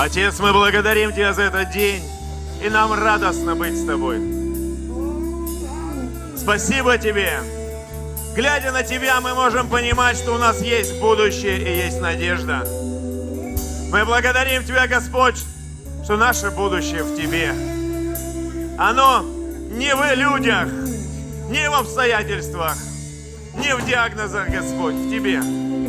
Отец, мы благодарим Тебя за этот день, и нам радостно быть с Тобой. Спасибо Тебе. Глядя на Тебя, мы можем понимать, что у нас есть будущее и есть надежда. Мы благодарим Тебя, Господь, что наше будущее в Тебе. Оно не в людях, не в обстоятельствах, не в диагнозах, Господь, в Тебе.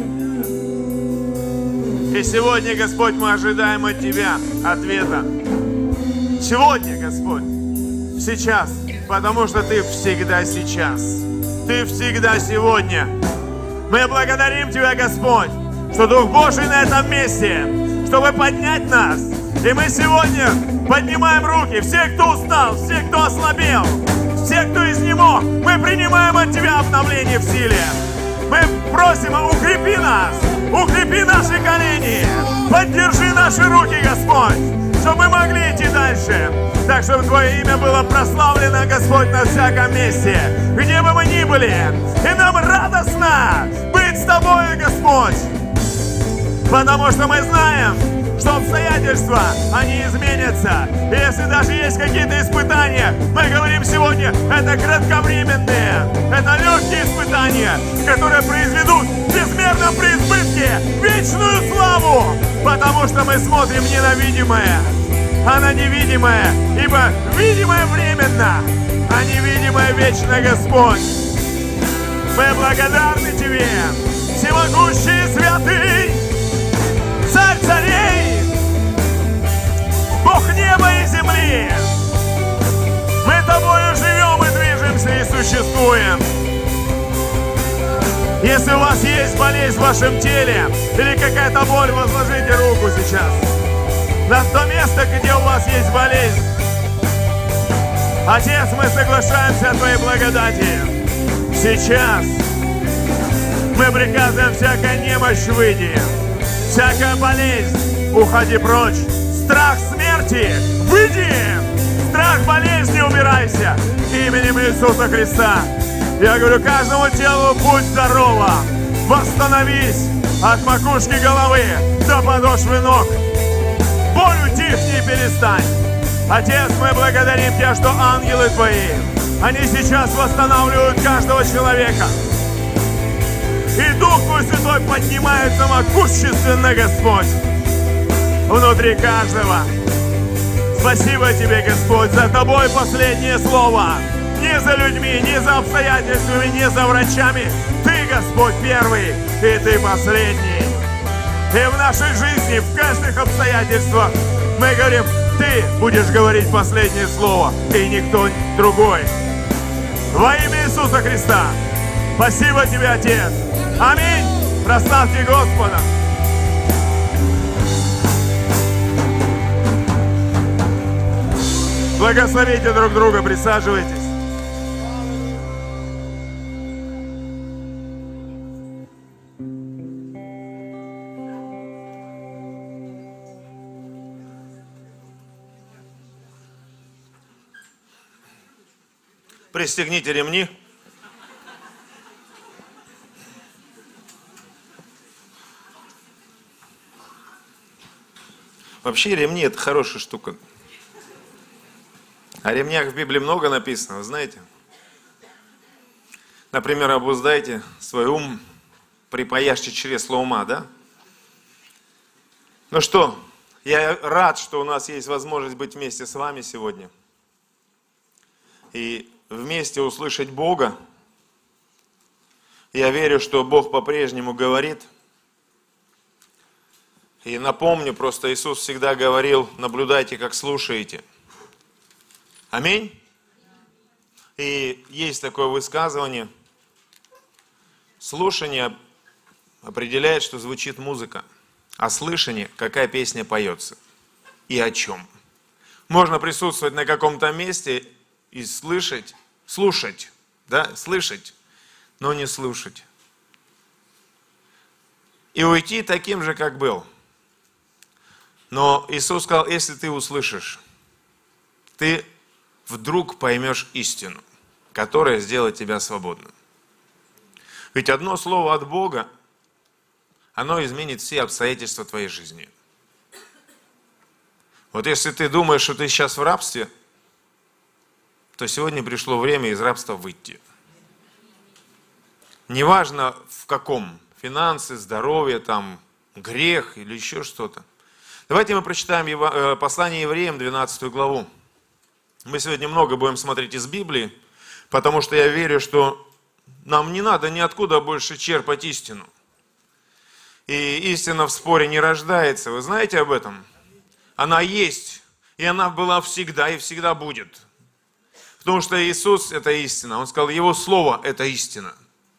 И сегодня, Господь, мы ожидаем от Тебя ответа. Сегодня, Господь, сейчас, потому что Ты всегда сейчас. Ты всегда сегодня. Мы благодарим Тебя, Господь, что Дух Божий на этом месте, чтобы поднять нас. И мы сегодня поднимаем руки. Все, кто устал, все, кто ослабел, все, кто изнемог, мы принимаем от Тебя обновление в силе. Мы просим, укрепи нас, укрепи наши колени, поддержи наши руки, Господь, чтобы мы могли идти дальше. Так, чтобы Твое имя было прославлено, Господь, на всяком месте, где бы мы ни были. И нам радостно быть с Тобой, Господь, потому что мы знаем, что обстоятельства, они изменятся. И если даже есть какие-то испытания, мы говорим сегодня, это кратковременные, это легкие испытания, которые произведут в безмерном преизбытке вечную славу, потому что мы смотрим не на видимое, а на невидимое, ибо видимое временно, а невидимое вечно, Господь. Мы благодарны Тебе, всемогущий и святый, Царь царей, Бог неба и земли. Мы Тобою живем и движемся и существуем. Если у вас есть болезнь в вашем теле или какая-то боль, возложите руку сейчас на то место, где у вас есть болезнь. Отец, мы соглашаемся о Твоей благодати. Сейчас мы приказываем всякая немощь выйди. Всякая болезнь, уходи прочь. Страх смерти, выйди. Страх болезни, убирайся. Именем Иисуса Христа. Я говорю каждому телу, будь здорово. Восстановись от макушки головы до подошвы ног. Боль утихни и перестань. Отец, мы благодарим Тебя, что ангелы Твои, они сейчас восстанавливают каждого человека. И Дух Твой Святой поднимается могущественно, Господь, внутри каждого. Спасибо Тебе, Господь, за Тобой последнее слово. Не за людьми, не за обстоятельствами, не за врачами. Ты, Господь, первый, и Ты последний. И в нашей жизни, в каждых обстоятельствах мы говорим, Ты будешь говорить последнее слово, и никто другой. Во имя Иисуса Христа. Спасибо Тебе, Отец. Аминь. Прославьте Господа. Благословите друг друга, присаживайтесь. Пристегните ремни. Вообще ремни — это хорошая штука. О ремнях в Библии много написано, вы знаете. Например, обуздайте свой ум, припаяшьте чресло ума, да? Ну что, я рад, что у нас есть возможность быть вместе с вами сегодня. И вместе услышать Бога. Я верю, что Бог по-прежнему говорит. И напомню, просто Иисус всегда говорил, наблюдайте, как слушаете. Аминь. И есть такое высказывание. Слушание определяет, что звучит музыка. А слышание, какая песня поется. И о чем. Можно присутствовать на каком-то месте и слышать, слышать, но не слушать. И уйти таким же, как был. Но Иисус сказал, если ты услышишь, ты вдруг поймешь истину, которая сделает тебя свободным. Ведь одно слово от Бога, оно изменит все обстоятельства твоей жизни. Вот если ты думаешь, что ты сейчас в рабстве, то сегодня пришло время из рабства выйти. Неважно в каком, финансы, здоровье, там, грех или еще что-то. Давайте мы прочитаем послание Евреям, 12 главу. Мы сегодня много будем смотреть из Библии, потому что я верю, что нам не надо ниоткуда больше черпать истину. И истина в споре не рождается. Вы знаете об этом? Она есть, и она была всегда, и всегда будет. Потому что Иисус – это истина. Он сказал, Его Слово – это истина.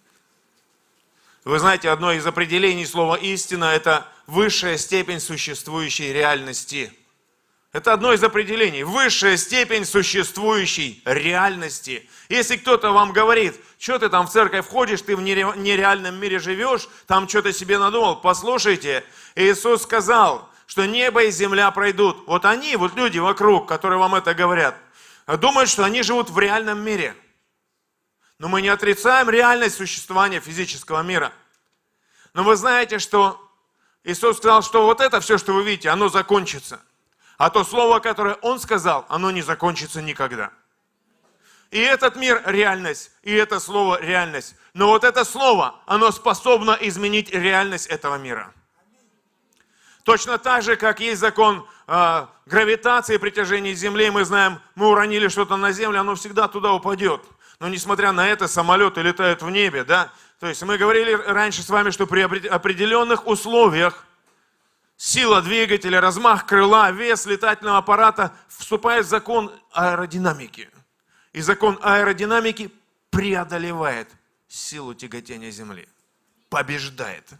Вы знаете, одно из определений слова «истина» – это высшая степень существующей реальности. Это одно из определений. Высшая степень существующей реальности. Если кто-то вам говорит, что ты там в церковь ходишь, ты в нереальном мире живешь, там что-то себе надумал, послушайте, Иисус сказал, что небо и земля пройдут. Вот они, вот люди вокруг, которые вам это говорят, думают, что они живут в реальном мире. Но мы не отрицаем реальность существования физического мира. Но вы знаете, что Иисус сказал, что вот это все, что вы видите, оно закончится. А то слово, которое Он сказал, оно не закончится никогда. И этот мир – реальность, и это слово – реальность. Но вот это слово, оно способно изменить реальность этого мира. Точно так же, как есть закон гравитации, притяжения Земли, мы знаем, мы уронили что-то на Землю, оно всегда туда упадет. Но несмотря на это, самолеты летают в небе, да? То есть мы говорили раньше с вами, что при определенных условиях сила двигателя, размах крыла, вес летательного аппарата вступает в закон аэродинамики. И закон аэродинамики преодолевает силу тяготения Земли. Побеждает.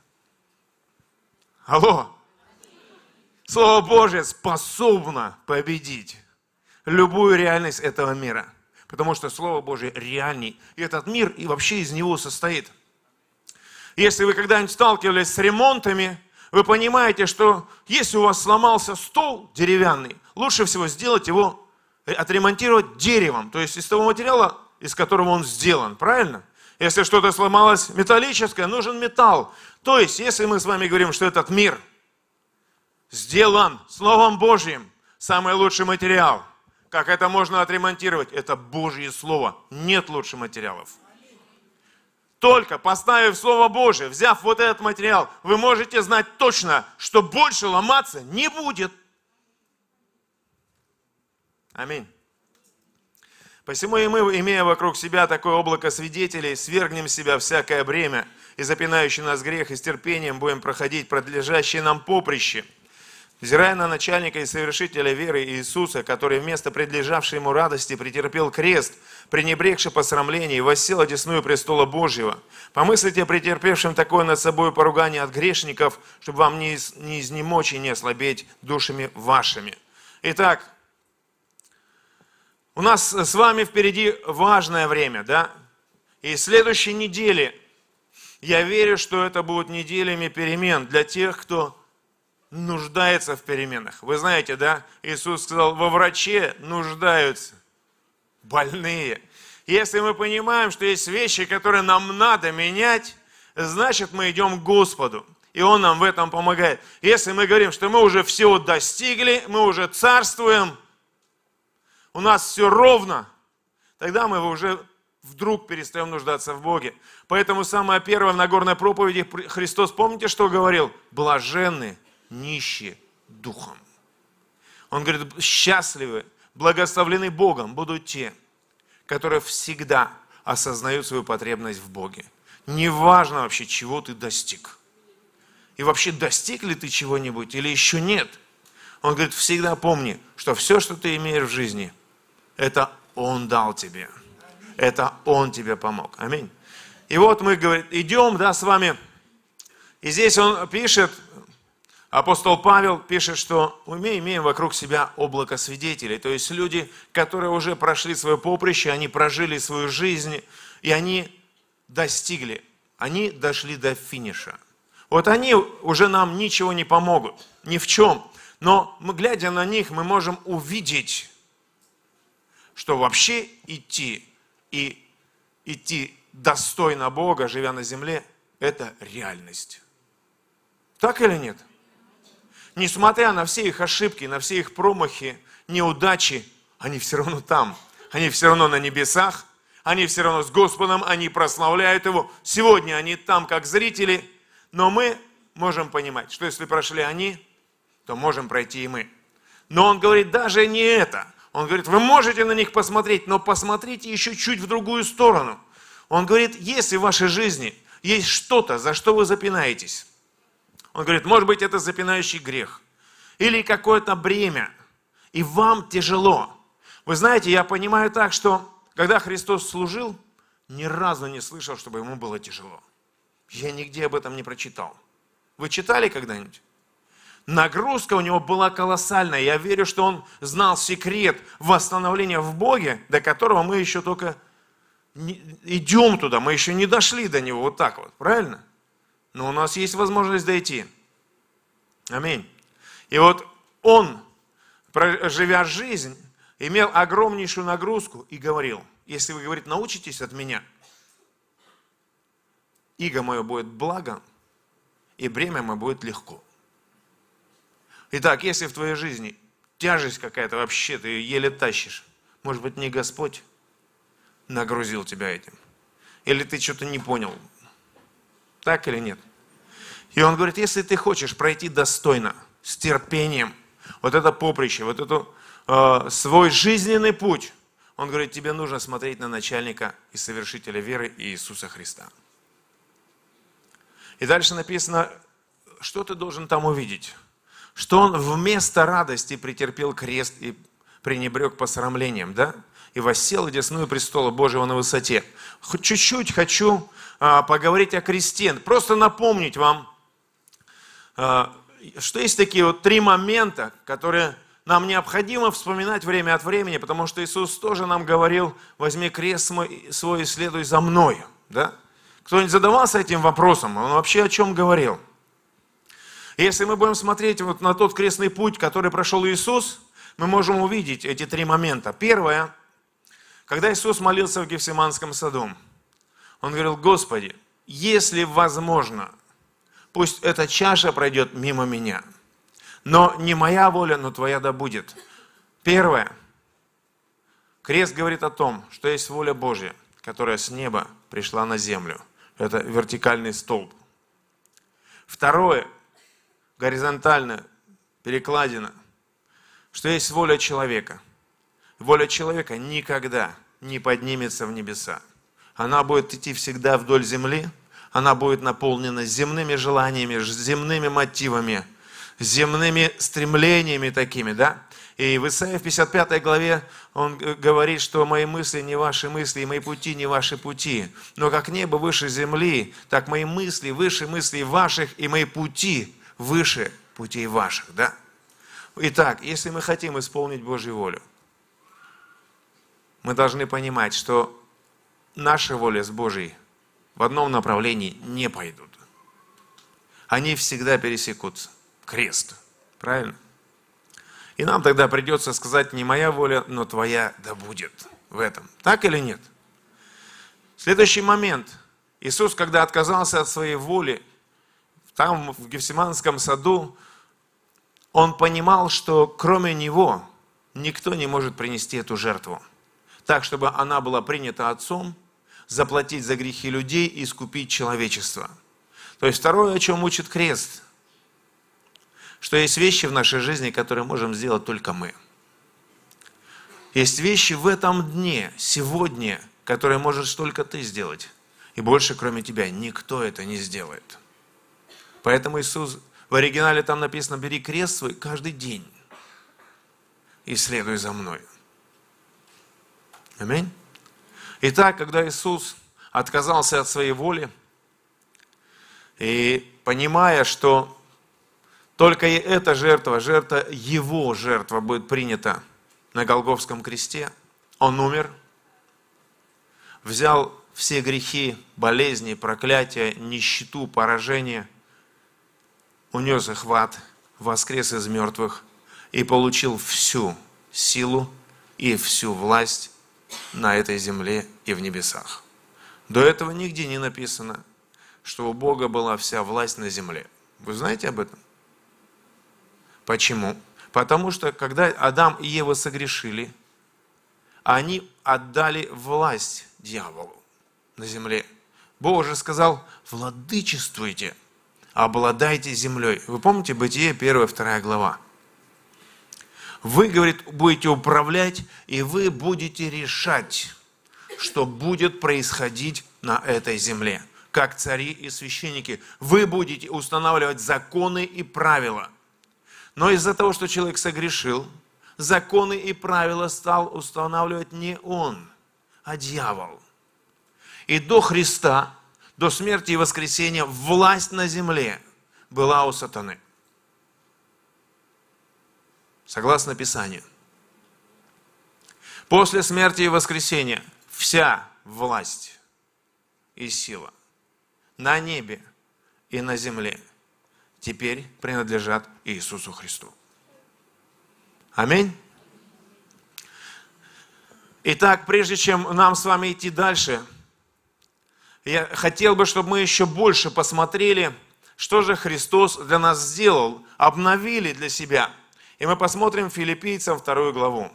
Алло! Слово Божье способно победить любую реальность этого мира. Потому что Слово Божье реальней. И этот мир и вообще из него состоит. Если вы когда-нибудь сталкивались с ремонтами, вы понимаете, что если у вас сломался стол деревянный, лучше всего сделать его, отремонтировать деревом. То есть из того материала, из которого он сделан. Правильно? Если что-то сломалось металлическое, нужен металл. То есть, если мы с вами говорим, что этот мир сделан Словом Божьим, самый лучший материал, как это можно отремонтировать? Это Божье Слово. Нет лучше материалов. Только поставив Слово Божие, взяв вот этот материал, вы можете знать точно, что больше ломаться не будет. Аминь. Посему и мы, имея вокруг себя такое облако свидетелей, свергнем с себя всякое бремя и запинающий нас грех, и с терпением будем проходить продлежащее нам поприще, взирая на начальника и совершителя веры Иисуса, который вместо предлежавшей ему радости претерпел крест, пренебрегши посрамление и воссел одесную престола Божьего. Помыслите о претерпевшем такое над собой поругание от грешников, чтобы вам не изнемочь и не ослабеть душами вашими. Итак, у нас с вами впереди важное время, да? И следующей недели, я верю, что это будут неделями перемен для тех, кто нуждается в переменах. Вы знаете, да? Иисус сказал, во враче нуждаются больные. Если мы понимаем, что есть вещи, которые нам надо менять, значит, мы идем к Господу. И Он нам в этом помогает. Если мы говорим, что мы уже всего достигли, мы уже царствуем, у нас все ровно, тогда мы уже вдруг перестаем нуждаться в Боге. Поэтому самое первое в Нагорной проповеди Христос, помните, что говорил? Блаженны нищие духом. Он говорит, счастливы, благословлены Богом будут те, которые всегда осознают свою потребность в Боге. Неважно вообще, чего ты достиг. И вообще, достиг ли ты чего-нибудь или еще нет. Он говорит, всегда помни, что все, что ты имеешь в жизни, это Он дал тебе. Это Он тебе помог. Аминь. И вот мы, говорит, идем, да, с вами. И здесь он пишет, апостол Павел пишет, что мы имеем вокруг себя облако свидетелей. То есть люди, которые уже прошли свое поприще, они прожили свою жизнь, и они достигли, они дошли до финиша. Вот они уже нам ничего не помогут, ни в чем. Но мы, глядя на них, мы можем увидеть, что вообще идти достойно Бога, живя на земле, это реальность. Так или нет? Несмотря на все их ошибки, на все их промахи, неудачи, они все равно там. Они все равно на небесах, они все равно с Господом, они прославляют Его. Сегодня они там как зрители, но мы можем понимать, что если прошли они, то можем пройти и мы. Но Он говорит, даже не это. Он говорит, вы можете на них посмотреть, но посмотрите еще чуть в другую сторону. Он говорит, если в вашей жизни есть что-то, за что вы запинаетесь, он говорит, может быть, это запинающий грех или какое-то бремя, и вам тяжело. Вы знаете, я понимаю так, что когда Христос служил, ни разу не слышал, чтобы ему было тяжело. Я нигде об этом не прочитал. Вы читали когда-нибудь? Нагрузка у него была колоссальная. Я верю, что он знал секрет восстановления в Боге, до которого мы еще только идем туда, мы еще не дошли до него вот так вот, правильно? Но у нас есть возможность дойти. Аминь. И вот он, живя жизнь, имел огромнейшую нагрузку и говорил, если вы, говорит, научитесь от меня, иго мое будет благо, и бремя мое будет легко. Итак, если в твоей жизни тяжесть какая-то вообще, ты ее еле тащишь, может быть, не Господь нагрузил тебя этим, или ты что-то не понял, так или нет? И он говорит, если ты хочешь пройти достойно, с терпением, вот это поприще, вот эту свой жизненный путь, он говорит, тебе нужно смотреть на начальника и совершителя веры Иисуса Христа. И дальше написано, что ты должен там увидеть? Что он вместо радости претерпел крест и пренебрег посрамлением, да? И воссел одесную престола Божьего на высоте. Чуть-чуть хочу поговорить о кресте, просто напомнить вам, что есть такие вот 3 момента, которые нам необходимо вспоминать время от времени, потому что Иисус тоже нам говорил, возьми крест свой и следуй за мной. Да? Кто-нибудь задавался этим вопросом? Он вообще о чем говорил? Если мы будем смотреть вот на тот крестный путь, который прошел Иисус, мы можем увидеть эти 3 момента. Первое, когда Иисус молился в Гефсиманском саду, Он говорил, Господи, если возможно, пусть эта чаша пройдет мимо меня. Но не моя воля, но Твоя да будет. Первое. Крест говорит о том, что есть воля Божья, которая с неба пришла на землю. Это вертикальный столб. Второе. Горизонтально, перекладина. Что есть воля человека. Воля человека никогда не поднимется в небеса. Она будет идти всегда вдоль земли. Она будет наполнена земными желаниями, земными мотивами, земными стремлениями такими, да? И в Исаии в 55 главе он говорит, что мои мысли не ваши мысли, и мои пути не ваши пути. Но как небо выше земли, так мои мысли выше мыслей ваших, и мои пути выше путей ваших, да? Итак, если мы хотим исполнить Божью волю, мы должны понимать, что наши воли с Божьей в одном направлении не пойдут. Они всегда пересекутся. Крест. Правильно? И нам тогда придется сказать, не моя воля, но Твоя да будет в этом. Так или нет? Следующий момент. Иисус, когда отказался от своей воли, там в Гефсиманском саду, Он понимал, что кроме Него никто не может принести эту жертву. Так, чтобы она была принята Отцом, заплатить за грехи людей и искупить человечество. То есть второе, о чем учит крест, что есть вещи в нашей жизни, которые можем сделать только мы. Есть вещи в этом дне, сегодня, которые можешь только ты сделать. И больше, кроме тебя, никто это не сделает. Поэтому Иисус, в оригинале там написано, бери крест свой каждый день и следуй за мной. Аминь. Итак, когда Иисус отказался от своей воли, и понимая, что только эта жертва Его жертва будет принята на Голгофском кресте, Он умер, взял все грехи, болезни, проклятия, нищету, поражение, унес их в ад, воскрес из мертвых и получил всю силу и всю власть на этой земле и в небесах. До этого нигде не написано, что у Бога была вся власть на земле. Вы знаете об этом? Почему? Потому что, когда Адам и Ева согрешили, они отдали власть дьяволу на земле. Бог же сказал: владычествуйте, обладайте землей. Вы помните Бытие 1-2 глава? Вы, говорит, будете управлять, и вы будете решать, что будет происходить на этой земле. Как цари и священники, вы будете устанавливать законы и правила. Но из-за того, что человек согрешил, законы и правила стал устанавливать не он, а дьявол. И до Христа, до смерти и воскресения, власть на земле была у сатаны. Согласно Писанию. После смерти и воскресения вся власть и сила на небе и на земле теперь принадлежат Иисусу Христу. Аминь. Итак, прежде чем нам с вами идти дальше, я хотел бы, чтобы мы еще больше посмотрели, что же Христос для нас сделал, обновили для себя. И мы посмотрим Филиппийцам 2 главу.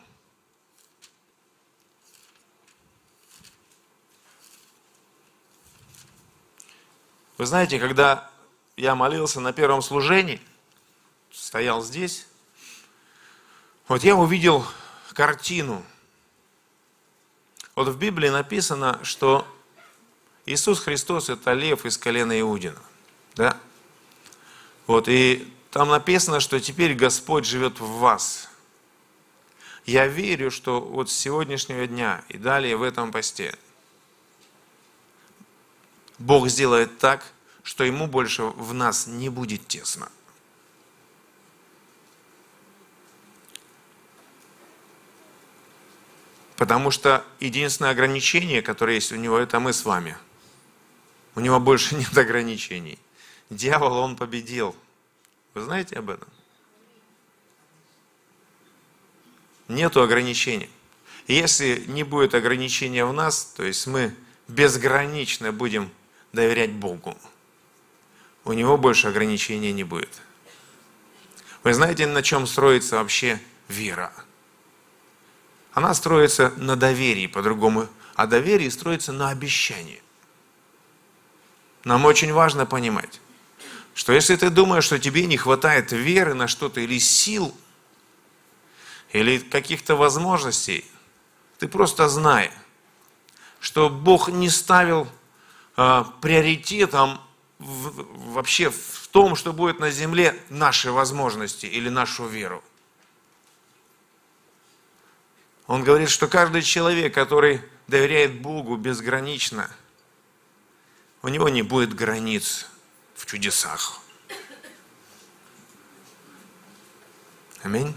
Вы знаете, когда я молился на первом служении, стоял здесь, вот я увидел картину. Вот в Библии написано, что Иисус Христос – это лев из колена Иудина. Да? Вот, и там написано, что теперь Господь живет в вас. Я верю, что вот с сегодняшнего дня и далее в этом посте Бог сделает так, что Ему больше в нас не будет тесно. Потому что единственное ограничение, которое есть у Него, это мы с вами. У Него больше нет ограничений. Дьявола Он победил. Вы знаете об этом? Нету ограничений. И если не будет ограничения в нас, то есть мы безгранично будем доверять Богу, у Него больше ограничений не будет. Вы знаете, на чем строится вообще вера? Она строится на доверии, по-другому. А доверие строится на обещании. Нам очень важно понимать, что если ты думаешь, что тебе не хватает веры на что-то, или сил, или каких-то возможностей, ты просто знай, что Бог не ставил приоритетом вообще в том, что будет на земле, наши возможности или нашу веру. Он говорит, что каждый человек, который доверяет Богу безгранично, у него не будет границ в чудесах. Аминь.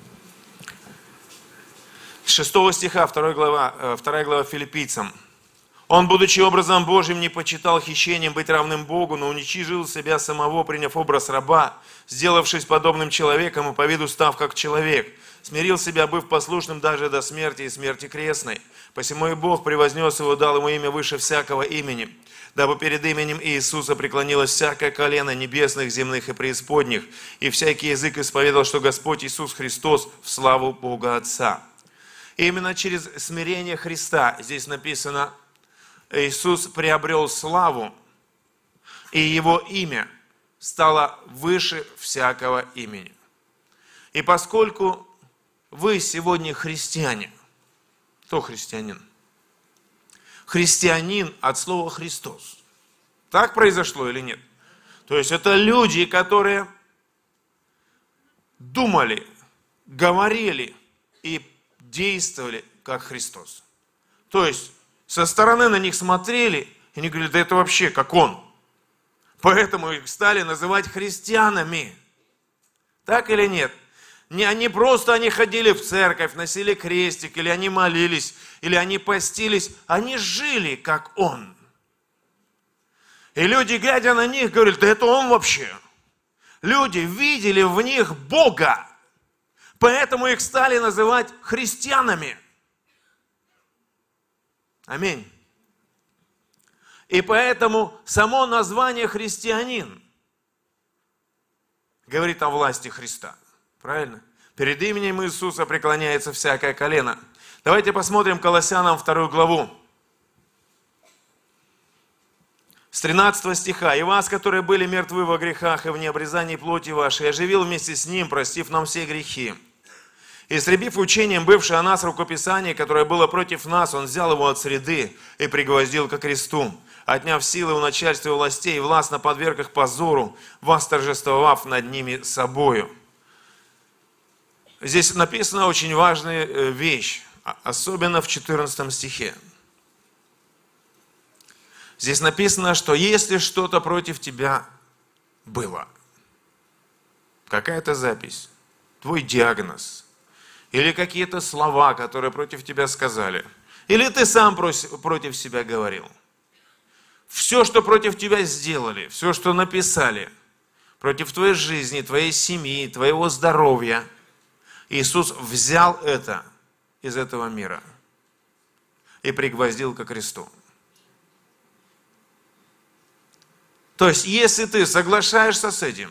С 6 стиха, 2 глава Филиппийцам. Он, будучи образом Божьим, не почитал хищением быть равным Богу, но уничижил себя самого, приняв образ раба, сделавшись подобным человеком и по виду став как человек. Смирил себя, быв послушным даже до смерти и смерти крестной. Посему и Бог превознес его, дал ему имя выше всякого имени, дабы перед именем Иисуса преклонилось всякое колено небесных, земных и преисподних, и всякий язык исповедал, что Господь Иисус Христос в славу Бога Отца. И именно через смирение Христа, здесь написано, Иисус приобрел славу, и Его имя стало выше всякого имени. И поскольку вы сегодня христиане, кто христианин? Христианин от слова Христос. Так произошло или нет? То есть это люди, которые думали, говорили и действовали как Христос. То есть со стороны на них смотрели, и они говорили, да это вообще как Он. Поэтому их стали называть христианами. Так или нет? Не просто они ходили в церковь, носили крестик, или они молились, или они постились. Они жили, как Он. И люди, глядя на них, говорят, да это Он вообще. Люди видели в них Бога. Поэтому их стали называть христианами. Аминь. И поэтому само название христианин говорит о власти Христа. Правильно? Перед именем Иисуса преклоняется всякое колено. Давайте посмотрим Колоссянам 2 главу. С 13 стиха. «И вас, которые были мертвы во грехах и в необрезании плоти вашей, оживил вместе с Ним, простив нам все грехи. Истребив учением бывшее о нас рукописание, которое было против нас, Он взял его от среды и пригвоздил ко кресту, отняв силы у начальства и властей, властно подверг их позору, восторжествовав над ними собою». Здесь написана очень важная вещь, особенно в 14 стихе. Здесь написано, что если что-то против тебя было, какая-то запись, твой диагноз, или какие-то слова, которые против тебя сказали, или ты сам против себя говорил, все, что против тебя сделали, все, что написали, против твоей жизни, твоей семьи, твоего здоровья, Иисус взял это из этого мира и пригвоздил ко кресту. То есть, если ты соглашаешься с этим,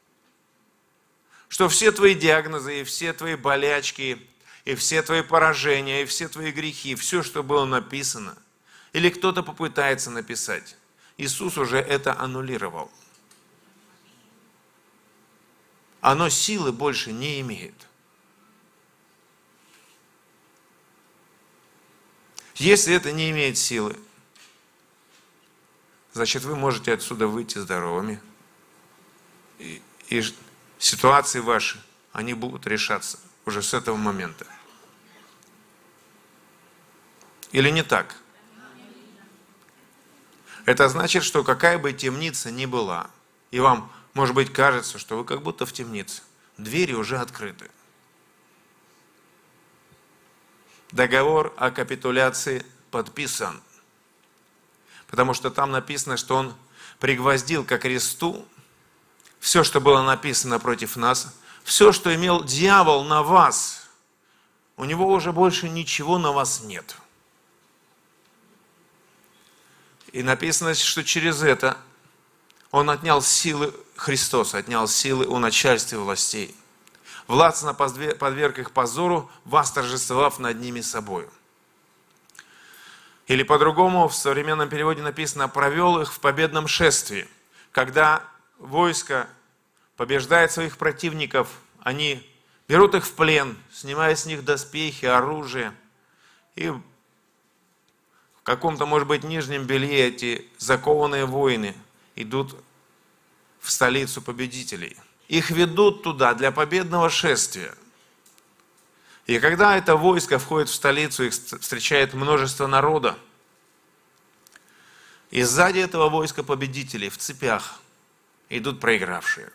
что все твои диагнозы, и все твои болячки, и все твои поражения, и все твои грехи, все, что было написано, или кто-то попытается написать, Иисус уже это аннулировал. Оно силы больше не имеет. Если это не имеет силы, значит, вы можете отсюда выйти здоровыми. И ситуации ваши, они будут решаться уже с этого момента. Или не так? Это значит, что какая бы темница ни была, и вам, может быть, кажется, что вы как будто в темнице, двери уже открыты. Договор о капитуляции подписан. Потому что там написано, что Он пригвоздил ко кресту все, что было написано против нас, все, что имел дьявол на вас, у него уже больше ничего на вас нет. И написано, что через это Он отнял силы, Христос отнял силы у начальства и властей. Властно подверг их позору, восторжествовав над ними собою. Или по-другому, в современном переводе написано, провел их в победном шествии. Когда войско побеждает своих противников, они берут их в плен, снимая с них доспехи, оружие. И в каком-то, может быть, нижнем белье эти закованные воины идут в столицу победителей. Их ведут туда для победного шествия. И когда это войско входит в столицу, их встречает множество народа. И сзади этого войска победителей в цепях идут проигравшие.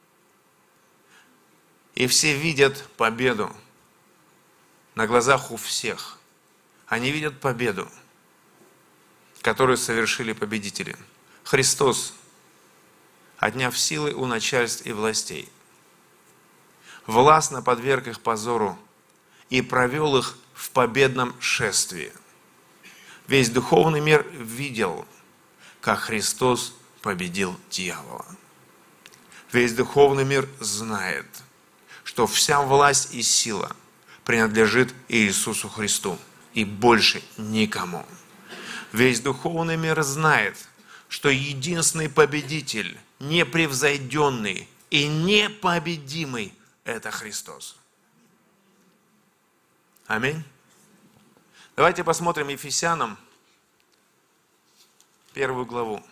И все видят победу на глазах у всех. Они видят победу, которую совершили победители. Христос, отняв силы у начальств и властей, властно подверг их позору и провел их в победном шествии. Весь духовный мир видел, как Христос победил дьявола. Весь духовный мир знает, что вся власть и сила принадлежит Иисусу Христу и больше никому. Весь духовный мир знает, что единственный победитель, непревзойденный и непобедимый – это Христос. Аминь. Давайте посмотрим Ефесянам 1 главу.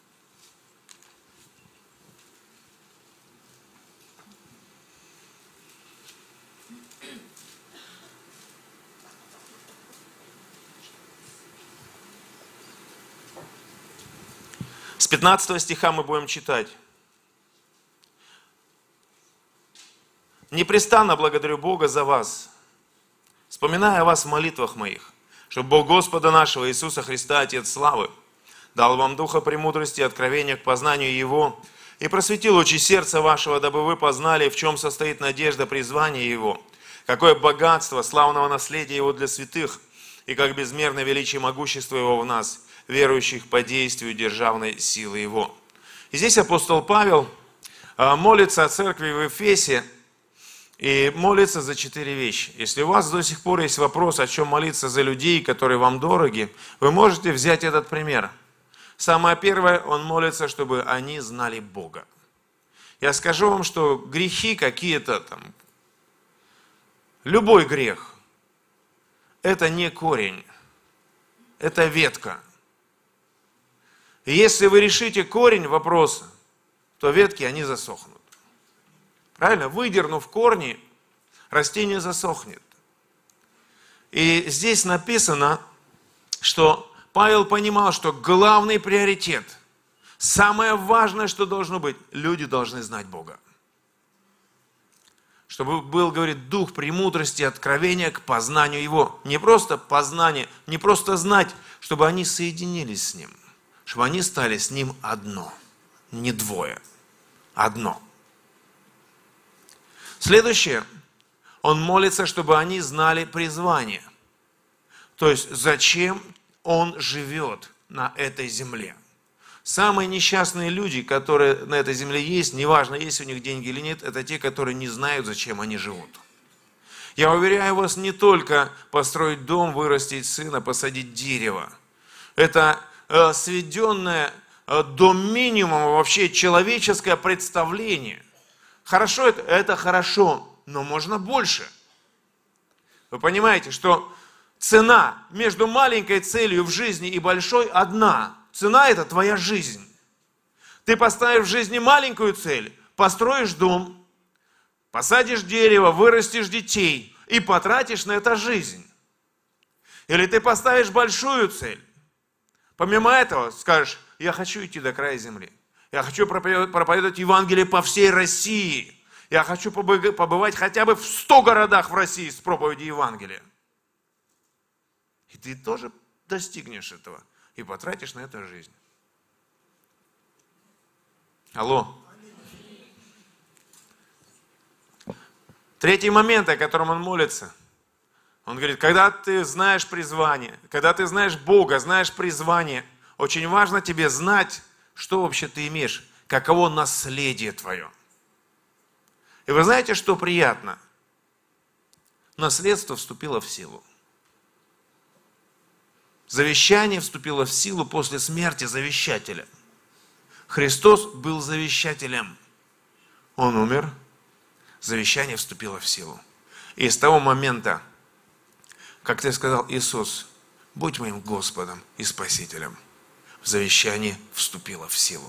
С 15 стиха мы будем читать. «Непрестанно благодарю Бога за вас, вспоминая о вас в молитвах моих, чтобы Бог Господа нашего Иисуса Христа, Отец славы, дал вам духа премудрости и откровения к познанию Его, и просветил очи сердца вашего, дабы вы познали, в чем состоит надежда призвания Его, какое богатство славного наследия Его для святых, и как безмерно величие могущества Его в нас, верующих по действию державной силы Его». И здесь апостол Павел молится о церкви в Ефесе, и молится за 4 вещи. Если у вас до сих пор есть вопрос, о чем молиться за людей, которые вам дороги, вы можете взять этот пример. Самое первое, он молится, чтобы они знали Бога. Я скажу вам, что грехи какие-то там, любой грех, это не корень, это ветка. И если вы решите корень вопроса, то ветки, они засохнут. Правильно? Выдернув корни, растение засохнет. И здесь написано, что Павел понимал, что главный приоритет, самое важное, что должно быть, люди должны знать Бога. Чтобы был, говорит, дух премудрости, откровения к познанию Его. Не просто познание, не просто знать, чтобы они соединились с Ним. Чтобы они стали с Ним одно, не двое, одно. Следующее, он молится, чтобы они знали призвание. То есть, зачем он живет на этой земле. Самые несчастные люди, которые на этой земле есть, неважно, есть у них деньги или нет, это те, которые не знают, зачем они живут. Я уверяю вас, не только построить дом, вырастить сына, посадить дерево. Это сведенное до минимума вообще человеческое представление. Хорошо, это хорошо, но можно больше. Вы понимаете, что цена между маленькой целью в жизни и большой одна. Цена – это твоя жизнь. Ты поставишь в жизни маленькую цель, построишь дом, посадишь дерево, вырастешь детей и потратишь на это жизнь. Или ты поставишь большую цель. Помимо этого скажешь, я хочу идти до края земли. Я хочу проповедовать Евангелие по всей России. Я хочу побывать хотя бы в 100 городах в России с проповедью Евангелия. И ты тоже достигнешь этого и потратишь на это жизнь. Алло. Третий момент, о котором он молится. Он говорит, когда ты знаешь призвание, когда ты знаешь Бога, знаешь призвание, очень важно тебе знать, что вообще ты имеешь, каково наследие твое. И вы знаете, что приятно? Наследство вступило в силу. Завещание вступило в силу после смерти завещателя. Христос был завещателем. Он умер, завещание вступило в силу. И с того момента, как ты сказал, Иисус, будь моим Господом и Спасителем, завещание вступило в силу.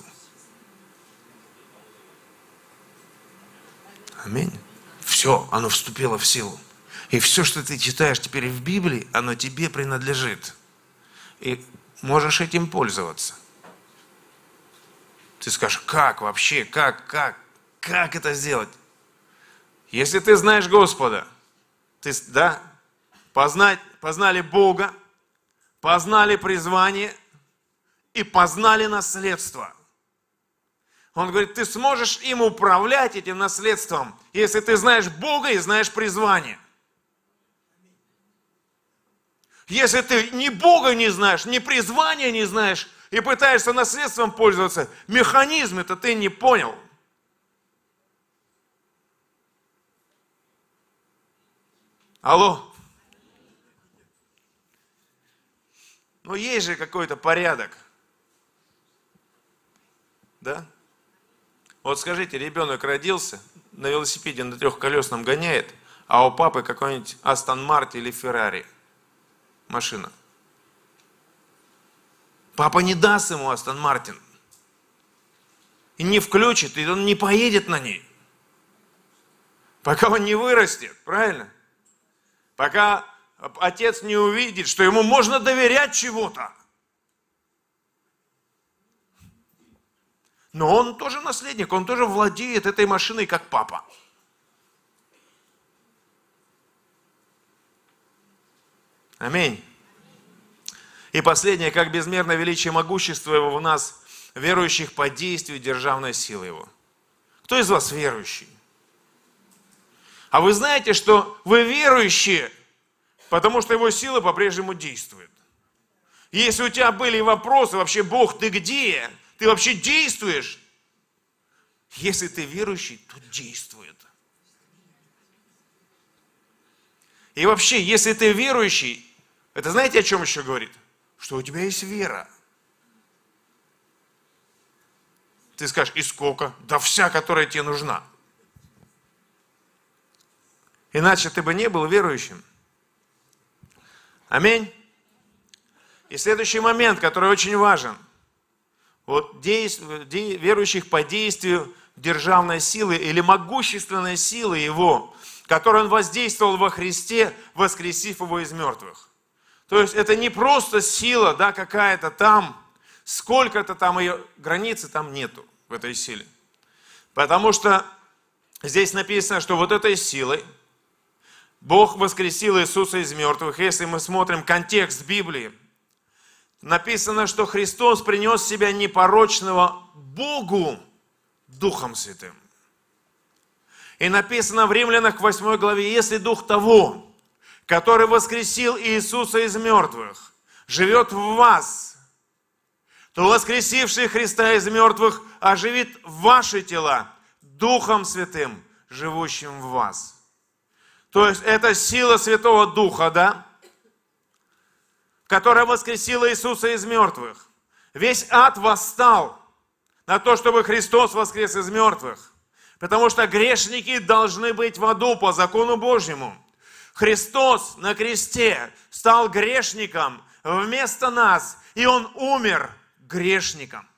Аминь. Все, оно вступило в силу. И все, что ты читаешь теперь в Библии, оно тебе принадлежит. И можешь этим пользоваться. Ты скажешь, как вообще, как это сделать? Если ты знаешь Господа, познали Бога, познали призвание и познали наследство. Он говорит, ты сможешь им управлять этим наследством, если ты знаешь Бога и знаешь призвание. Если ты ни Бога не знаешь, ни призвания не знаешь, и пытаешься наследством пользоваться, механизм это ты не понял. Алло. Ну есть же какой-то порядок. Да? Вот скажите, ребенок родился, на велосипеде на 3-колесном гоняет, а у папы какой-нибудь Астон Мартин или Феррари машина. Папа не даст ему Астон Мартин. И не включит, и он не поедет на ней. Пока он не вырастет, правильно? Пока отец не увидит, что ему можно доверять чего-то. Но он тоже наследник, он тоже владеет этой машиной, как папа. Аминь. И последнее, как безмерно величие могущества Его в нас, верующих по действию державной силы Его. Кто из вас верующий? А вы знаете, что вы верующие, потому что Его сила по-прежнему действует. Если у тебя были вопросы, вообще, Бог, ты где? Ты вообще действуешь? Если ты верующий, то действует. И вообще, если ты верующий, это знаете, о чем еще говорит? Что у тебя есть вера. Ты скажешь, и сколько? Да вся, которая тебе нужна. Иначе ты бы не был верующим. Аминь. И следующий момент, который очень важен. Вот верующих по действию державной силы или могущественной силы Его, которой Он воздействовал во Христе, воскресив Его из мертвых. То есть это не просто сила, да, какая-то там, сколько-то там ее, границы там нету в этой силе. Потому что здесь написано, что вот этой силой Бог воскресил Иисуса из мертвых. Если мы смотрим контекст Библии, написано, что Христос принес себя непорочного Богу Духом Святым. И написано в Римлянах 8 главе, если Дух того, который воскресил Иисуса из мертвых, живет в вас, то воскресивший Христа из мертвых оживит ваши тела Духом Святым, живущим в вас. То есть это сила Святого Духа, да? Которая воскресила Иисуса из мертвых. Весь ад восстал на то, чтобы Христос воскрес из мертвых. Потому что грешники должны быть в аду по закону Божьему. Христос на кресте стал грешником вместо нас, и Он умер грешником.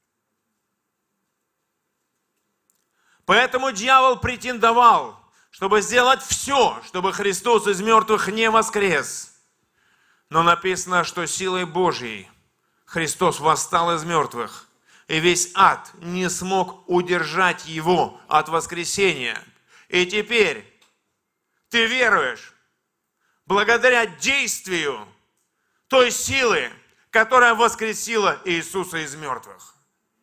Поэтому дьявол претендовал, чтобы сделать все, чтобы Христос из мертвых не воскрес. Но написано, что силой Божьей Христос восстал из мертвых, и весь ад не смог удержать Его от воскресения. И теперь ты веруешь благодаря действию той силы, которая воскресила Иисуса из мертвых.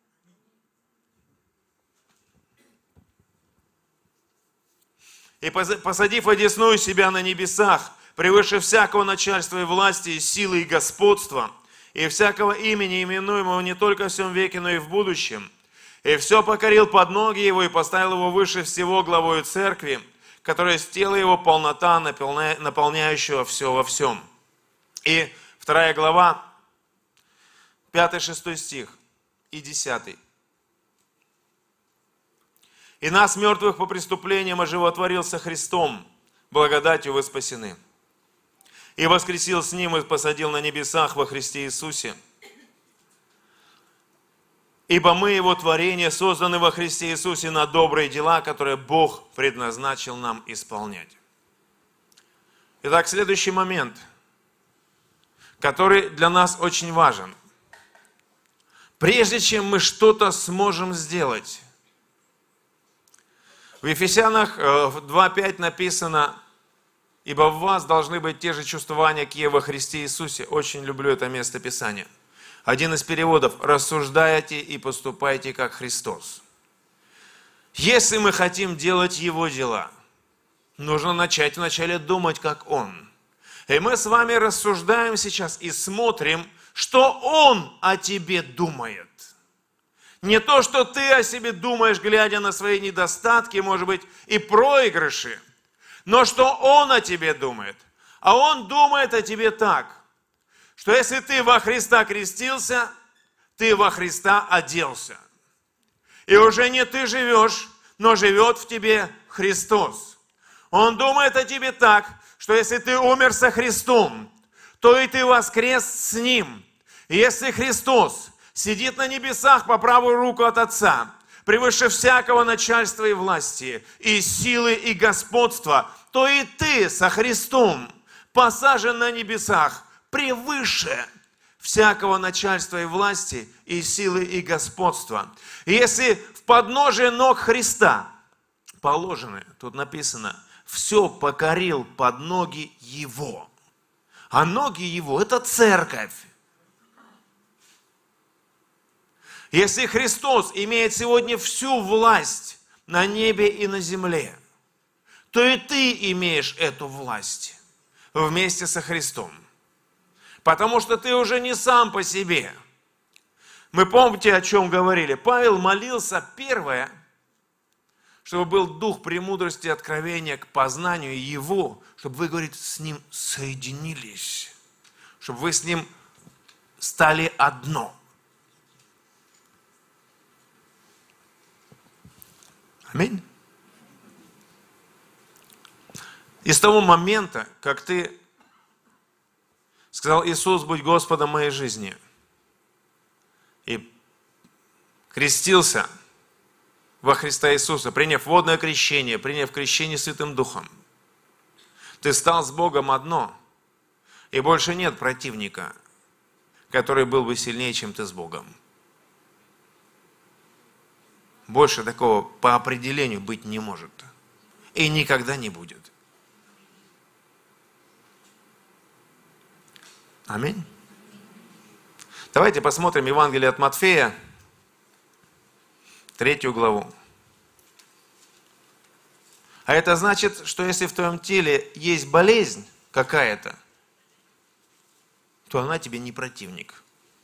И посадив одесную себя на небесах, превыше всякого начальства и власти, и силы, и господства, и всякого имени, именуемого не только в всем веке, но и в будущем, и все покорил под ноги Его, и поставил Его выше всего главою церкви, которая с тела Его полнота, наполняющего все во всем. И 2 глава, 5-6 стих и 10. «И нас, мертвых по преступлениям, оживотворился Христом, благодатью вы спасены. И воскресил с Ним и посадил на небесах во Христе Иисусе. Ибо мы, Его творение, созданы во Христе Иисусе на добрые дела, которые Бог предназначил нам исполнять». Итак, следующий момент, который для нас очень важен. Прежде чем мы что-то сможем сделать, в Ефесянах 2:5 написано: «Ибо в вас должны быть те же чувствования, какие во Христе Иисусе». Очень люблю это место Писания. Один из переводов: «Рассуждайте и поступайте, как Христос». Если мы хотим делать Его дела, нужно начать вначале думать, как Он. И мы с вами рассуждаем сейчас и смотрим, что Он о тебе думает. Не то, что ты о себе думаешь, глядя на свои недостатки, может быть, и проигрыши, но что Он о тебе думает. А Он думает о тебе так, что если ты во Христа крестился, ты во Христа оделся. И уже не ты живешь, но живет в тебе Христос. Он думает о тебе так, что если ты умер со Христом, то и ты воскрес с Ним. И если Христос сидит на небесах по правую руку от Отца, превыше всякого начальства и власти, и силы, и господства, то и ты со Христом посажен на небесах, превыше всякого начальства и власти, и силы, и господства. И если в подножие ног Христа положены, тут написано, все покорил под ноги Его. А ноги Его – это церковь. Если Христос имеет сегодня всю власть на небе и на земле, то и ты имеешь эту власть вместе со Христом. Потому что ты уже не сам по себе. Мы помните, о чем говорили? Павел молился первое, чтобы был дух премудрости и откровения к познанию Его, чтобы вы, говорит, с Ним соединились, чтобы вы с Ним стали одно. Аминь. И с того момента, как ты сказал: Иисус, будь Господом моей жизни, и крестился во Христа Иисуса, приняв водное крещение, приняв крещение Святым Духом, ты стал с Богом одно, и больше нет противника, который был бы сильнее, чем ты с Богом. Больше такого по определению быть не может. И никогда не будет. Аминь. Давайте посмотрим Евангелие от Матфея, 3 главу. А это значит, что если в твоем теле есть болезнь какая-то, то она тебе не противник.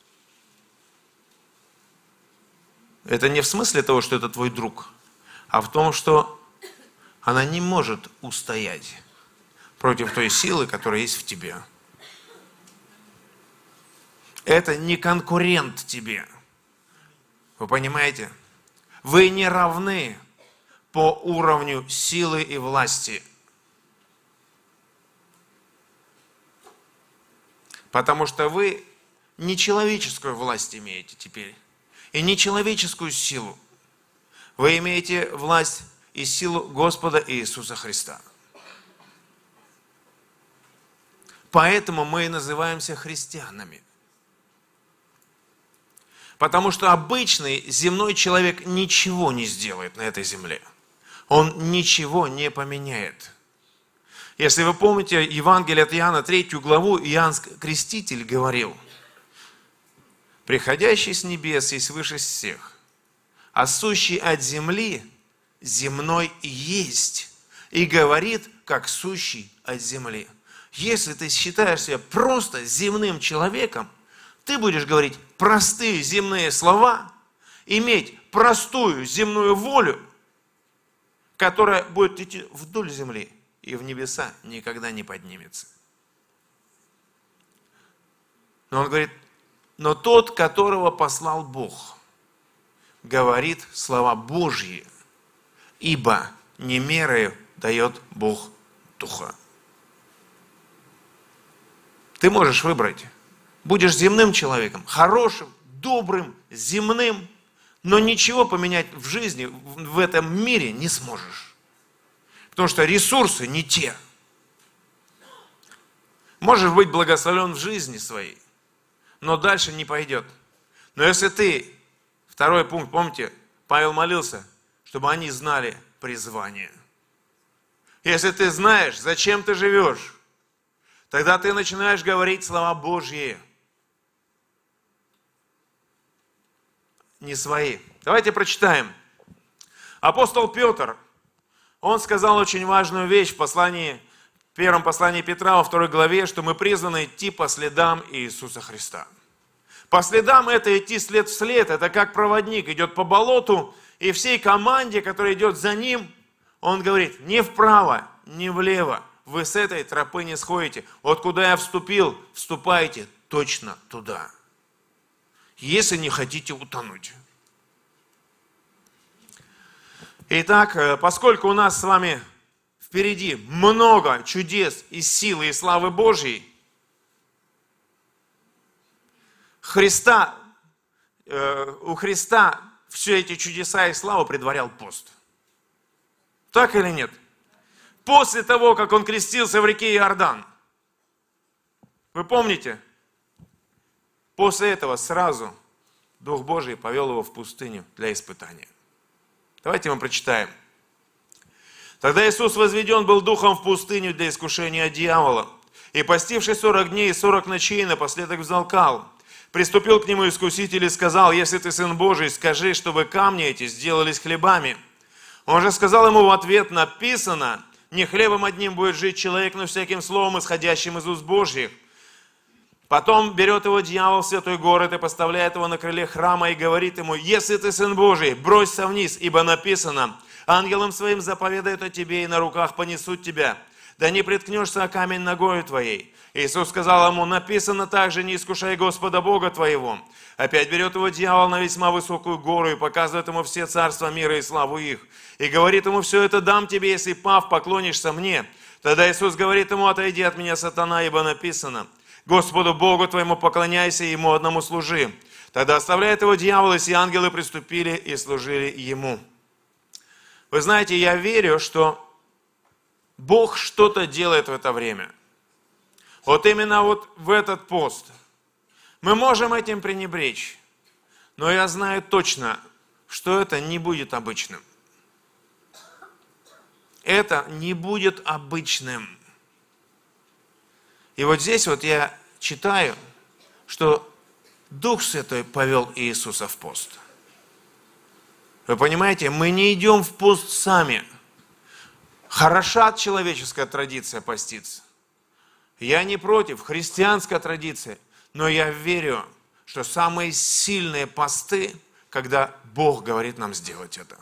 Это не в смысле того, что это твой друг, а в том, что она не может устоять против той силы, которая есть в тебе. Это не конкурент тебе. Вы понимаете? Вы не равны по уровню силы и власти. Потому что вы не человеческую власть имеете теперь. И не человеческую силу. Вы имеете власть и силу Господа Иисуса Христа. Поэтому мы и называемся христианами. Потому что обычный земной человек ничего не сделает на этой земле. Он ничего не поменяет. Если вы помните Евангелие от Иоанна, 3 главу, Иоанн Креститель говорил: приходящий с небес есть выше всех, а сущий от земли земной и есть, и говорит, как сущий от земли. Если ты считаешь себя просто земным человеком, ты будешь говорить простые земные слова, иметь простую земную волю, которая будет идти вдоль земли и в небеса никогда не поднимется. Но он говорит: но тот, которого послал Бог, говорит слова Божьи, ибо не мерою дает Бог Духа. Ты можешь выбрать. Будешь земным человеком, хорошим, добрым, земным, но ничего поменять в жизни, в этом мире не сможешь. Потому что ресурсы не те. Можешь быть благословен в жизни своей, но дальше не пойдет. Но если ты, второй пункт, помните, Павел молился, чтобы они знали призвание. Если ты знаешь, зачем ты живешь, тогда ты начинаешь говорить слова Божьи. Не свои. Давайте прочитаем. Апостол Петр, он сказал очень важную вещь в первом послании Петра, во 2 главе, что мы призваны идти по следам Иисуса Христа. По следам это идти след в след. Это как проводник идет по болоту, и всей команде, которая идет за ним, он говорит: не вправо, не влево. Вы с этой тропы не сходите. Вот куда я вступил, вступайте точно туда. Если не хотите утонуть. Итак, поскольку у нас с вами впереди много чудес и силы и славы Божьей, у Христа все эти чудеса и славу предварял пост. Так или нет? После того, как он крестился в реке Иордан. Вы помните? После этого сразу Дух Божий повел его в пустыню для испытания. Давайте мы прочитаем. Тогда Иисус возведен был Духом в пустыню для искушения дьявола. И постившись 40 дней и 40 ночей, напоследок взалкал. Приступил к нему искуситель и сказал: если ты Сын Божий, скажи, чтобы камни эти сделались хлебами. Он же сказал ему в ответ: написано, не хлебом одним будет жить человек, но всяким словом, исходящим из уст Божьих. Потом берет его дьявол в святой город и поставляет его на крыле храма и говорит ему: если ты Сын Божий, бросься вниз, ибо написано: Ангелам своим заповедают о тебе, и на руках понесут тебя. Да не приткнешься о камень ногою твоей. Иисус сказал ему: написано также: не искушай Господа Бога твоего. Опять берет его дьявол на весьма высокую гору и показывает ему все царства мира и славу их. И говорит ему: все это дам тебе, если, пав, поклонишься мне. Тогда Иисус говорит ему: отойди от меня, сатана, ибо написано: Господу Богу твоему поклоняйся, и ему одному служи. Тогда оставляет его дьявол, и все ангелы приступили и служили ему. Вы знаете, я верю, что Бог что-то делает в это время. Вот именно вот в этот пост. Мы можем этим пренебречь, но я знаю точно, что это не будет обычным. Это не будет обычным. И вот здесь вот я читаю, что Дух Святой повел Иисуса в пост. Вы понимаете, мы не идем в пост сами. Хороша человеческая традиция поститься. Я не против, христианская традиция, но я верю, что самые сильные посты, когда Бог говорит нам сделать это.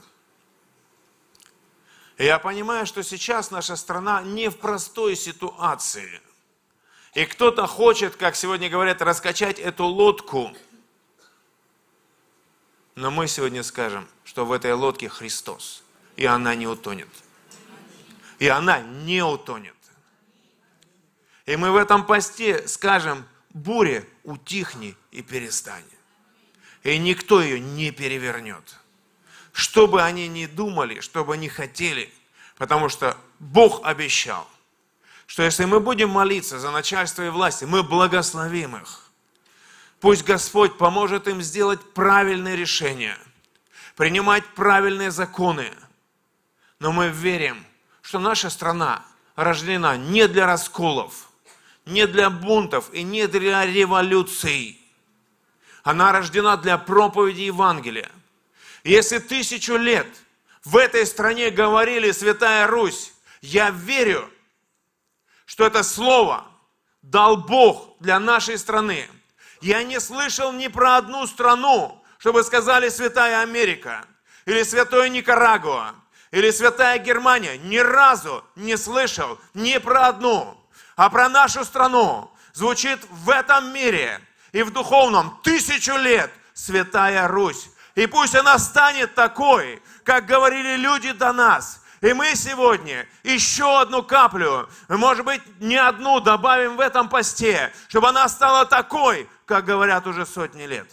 И я понимаю, что сейчас наша страна не в простой ситуации. И кто-то хочет, как сегодня говорят, раскачать эту лодку. Но мы сегодня скажем, что в этой лодке Христос, и она не утонет. И она не утонет. И мы в этом посте скажем: буре, утихни и перестань. И никто ее не перевернет. Что бы они ни думали, что бы ни хотели, потому что Бог обещал, что если мы будем молиться за начальство и власти, мы благословим их. Пусть Господь поможет им сделать правильные решения, принимать правильные законы. Но мы верим, что наша страна рождена не для расколов, не для бунтов и не для революций. Она рождена для проповеди Евангелия. Если 1000 лет в этой стране говорили «Святая Русь», я верю, что это слово дал Бог для нашей страны. Я не слышал ни про одну страну, чтобы сказали «Святая Америка», или «Святая Никарагуа», или «Святая Германия». Ни разу не слышал ни про одну. А про нашу страну звучит в этом мире и в духовном 1000 лет Святая Русь. И пусть она станет такой, как говорили люди до нас. И мы сегодня еще одну каплю, может быть, не одну, добавим в этом посте, чтобы она стала такой, как говорят уже сотни лет.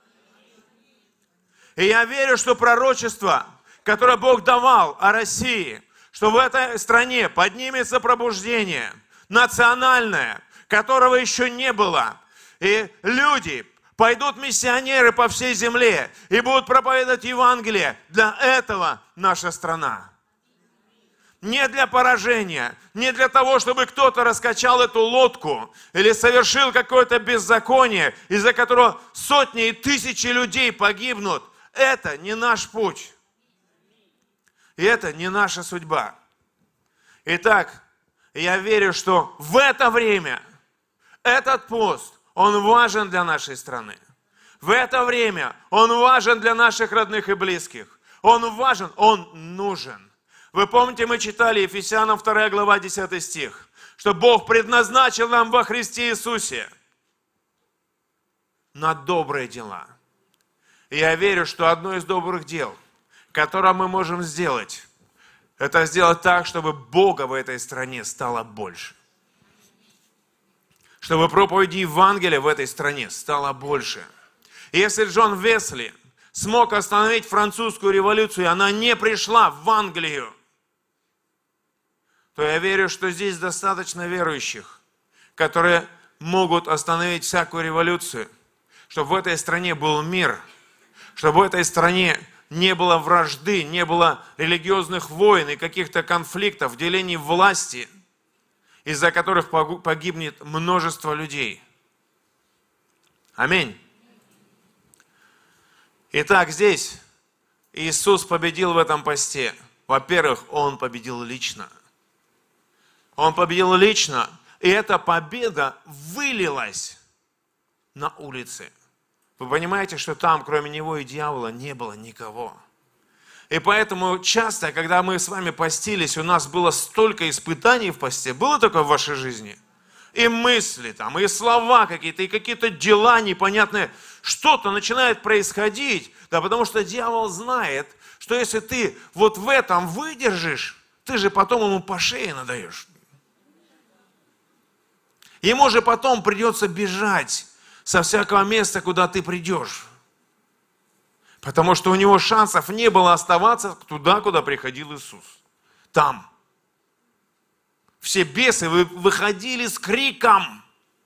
И я верю, что пророчество, которое Бог давал о России, что в этой стране поднимется пробуждение национальное, которого еще не было. И люди, пойдут миссионеры по всей земле и будут проповедовать Евангелие. Для этого наша страна. Не для поражения, не для того, чтобы кто-то раскачал эту лодку или совершил какое-то беззаконие, из-за которого сотни и тысячи людей погибнут. Это не наш путь. И это не наша судьба. Итак, я верю, что в это время этот пост, он важен для нашей страны. В это время он важен для наших родных и близких. Он важен, он нужен. Вы помните, мы читали Ефесянам 2 глава 10 стих, что Бог предназначил нам во Христе Иисусе на добрые дела. И я верю, что одно из добрых дел, которое мы можем сделать, это сделать так, чтобы Бога в этой стране стало больше. Чтобы проповеди Евангелия в этой стране стало больше. Если Джон Весли смог остановить французскую революцию, и она не пришла в Англию, то я верю, что здесь достаточно верующих, которые могут остановить всякую революцию, чтобы в этой стране был мир, чтобы в этой стране не было вражды, не было религиозных войн и каких-то конфликтов, делений власти, из-за которых погибнет множество людей. Аминь. Итак, здесь Иисус победил в этом посте. Во-первых, Он победил лично. Он победил лично, и эта победа вылилась на улицы. Вы понимаете, что там, кроме Него и дьявола, не было никого. И поэтому часто, когда мы с вами постились, у нас было столько испытаний в посте. Было такое в вашей жизни? И мысли там, и слова какие-то, и какие-то дела непонятные. Что-то начинает происходить. Да, потому что дьявол знает, что если ты вот в этом выдержишь, ты же потом ему по шее надаешь. Ему же потом придется бежать со всякого места, куда ты придешь. Потому что у него шансов не было оставаться туда, куда приходил Иисус. Там. Все бесы выходили с криком.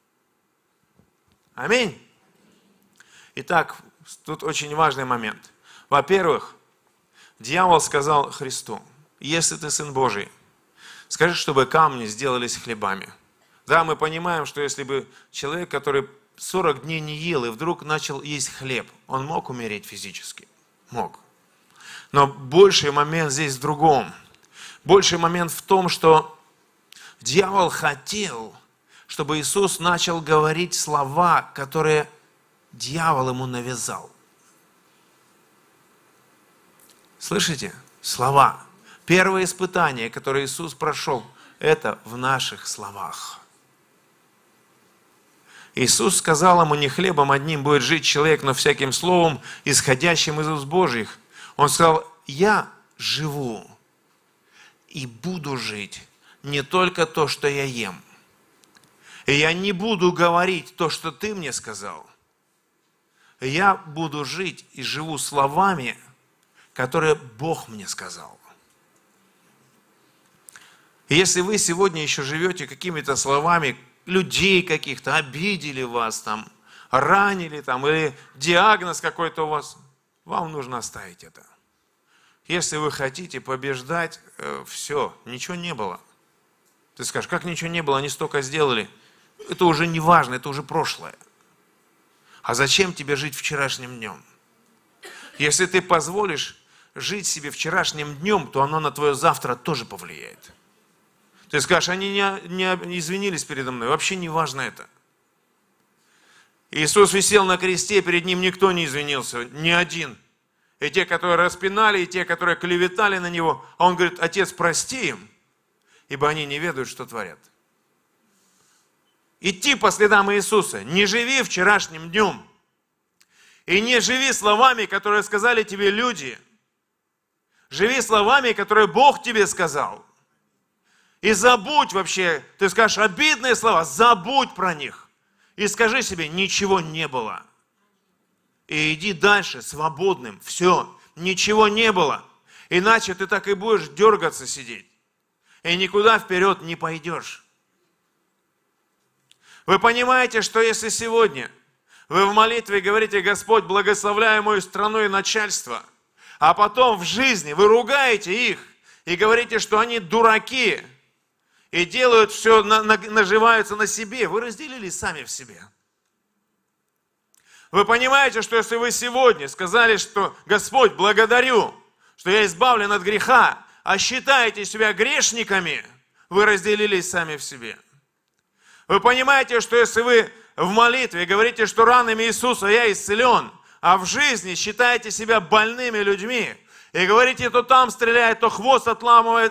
Аминь. Итак, тут очень важный момент. Во-первых, дьявол сказал Христу: если ты Сын Божий, скажи, чтобы камни сделались хлебами. Да, мы понимаем, что если бы человек, который 40 дней не ел и вдруг начал есть хлеб, он мог умереть физически? Мог. Но больший момент здесь в другом. Больший момент в том, что дьявол хотел, чтобы Иисус начал говорить слова, которые дьявол ему навязал. Слышите? Слова. Первое испытание, которое Иисус прошел, это в наших словах. Иисус сказал ему: не хлебом одним будет жить человек, но всяким словом, исходящим из уст Божьих. Он сказал: я живу и буду жить не только то, что я ем. И я не буду говорить то, что ты мне сказал. Я буду жить и живу словами, которые Бог мне сказал. И если вы сегодня еще живете какими-то словами людей каких-то, обидели вас там, ранили там, или диагноз какой-то у вас, вам нужно оставить это. Если вы хотите побеждать, все, ничего не было. Ты скажешь: как ничего не было, они столько сделали. Это уже не важно, это уже прошлое. А зачем тебе жить вчерашним днем? Если ты позволишь жить себе вчерашним днем, то оно на твое завтра тоже повлияет. Ты скажешь: они не извинились передо мной. Вообще не важно это. Иисус висел на кресте, перед ним никто не извинился, ни один. И те, которые распинали, и те, которые клеветали на него. А он говорит: Отец, прости им, ибо они не ведают, что творят. Идти по следам Иисуса. Не живи вчерашним днем. И не живи словами, которые сказали тебе люди. Живи словами, которые Бог тебе сказал. И забудь вообще, ты скажешь обидные слова, забудь про них. И скажи себе: ничего не было. И иди дальше свободным. Все, ничего не было. Иначе ты так и будешь дергаться сидеть. И никуда вперед не пойдешь. Вы понимаете, что если сегодня вы в молитве говорите: Господь, благословляй мою страну и начальство, а потом в жизни вы ругаете их и говорите, что они дураки, и делают все, наживаются на себе, вы разделились сами в себе. Вы понимаете, что если вы сегодня сказали, что Господь, благодарю, что я избавлен от греха, а считаете себя грешниками, вы разделились сами в себе. Вы понимаете, что если вы в молитве говорите, что ранами Иисуса я исцелен, а в жизни считаете себя больными людьми, и говорите, то там стреляет, то хвост отламывает,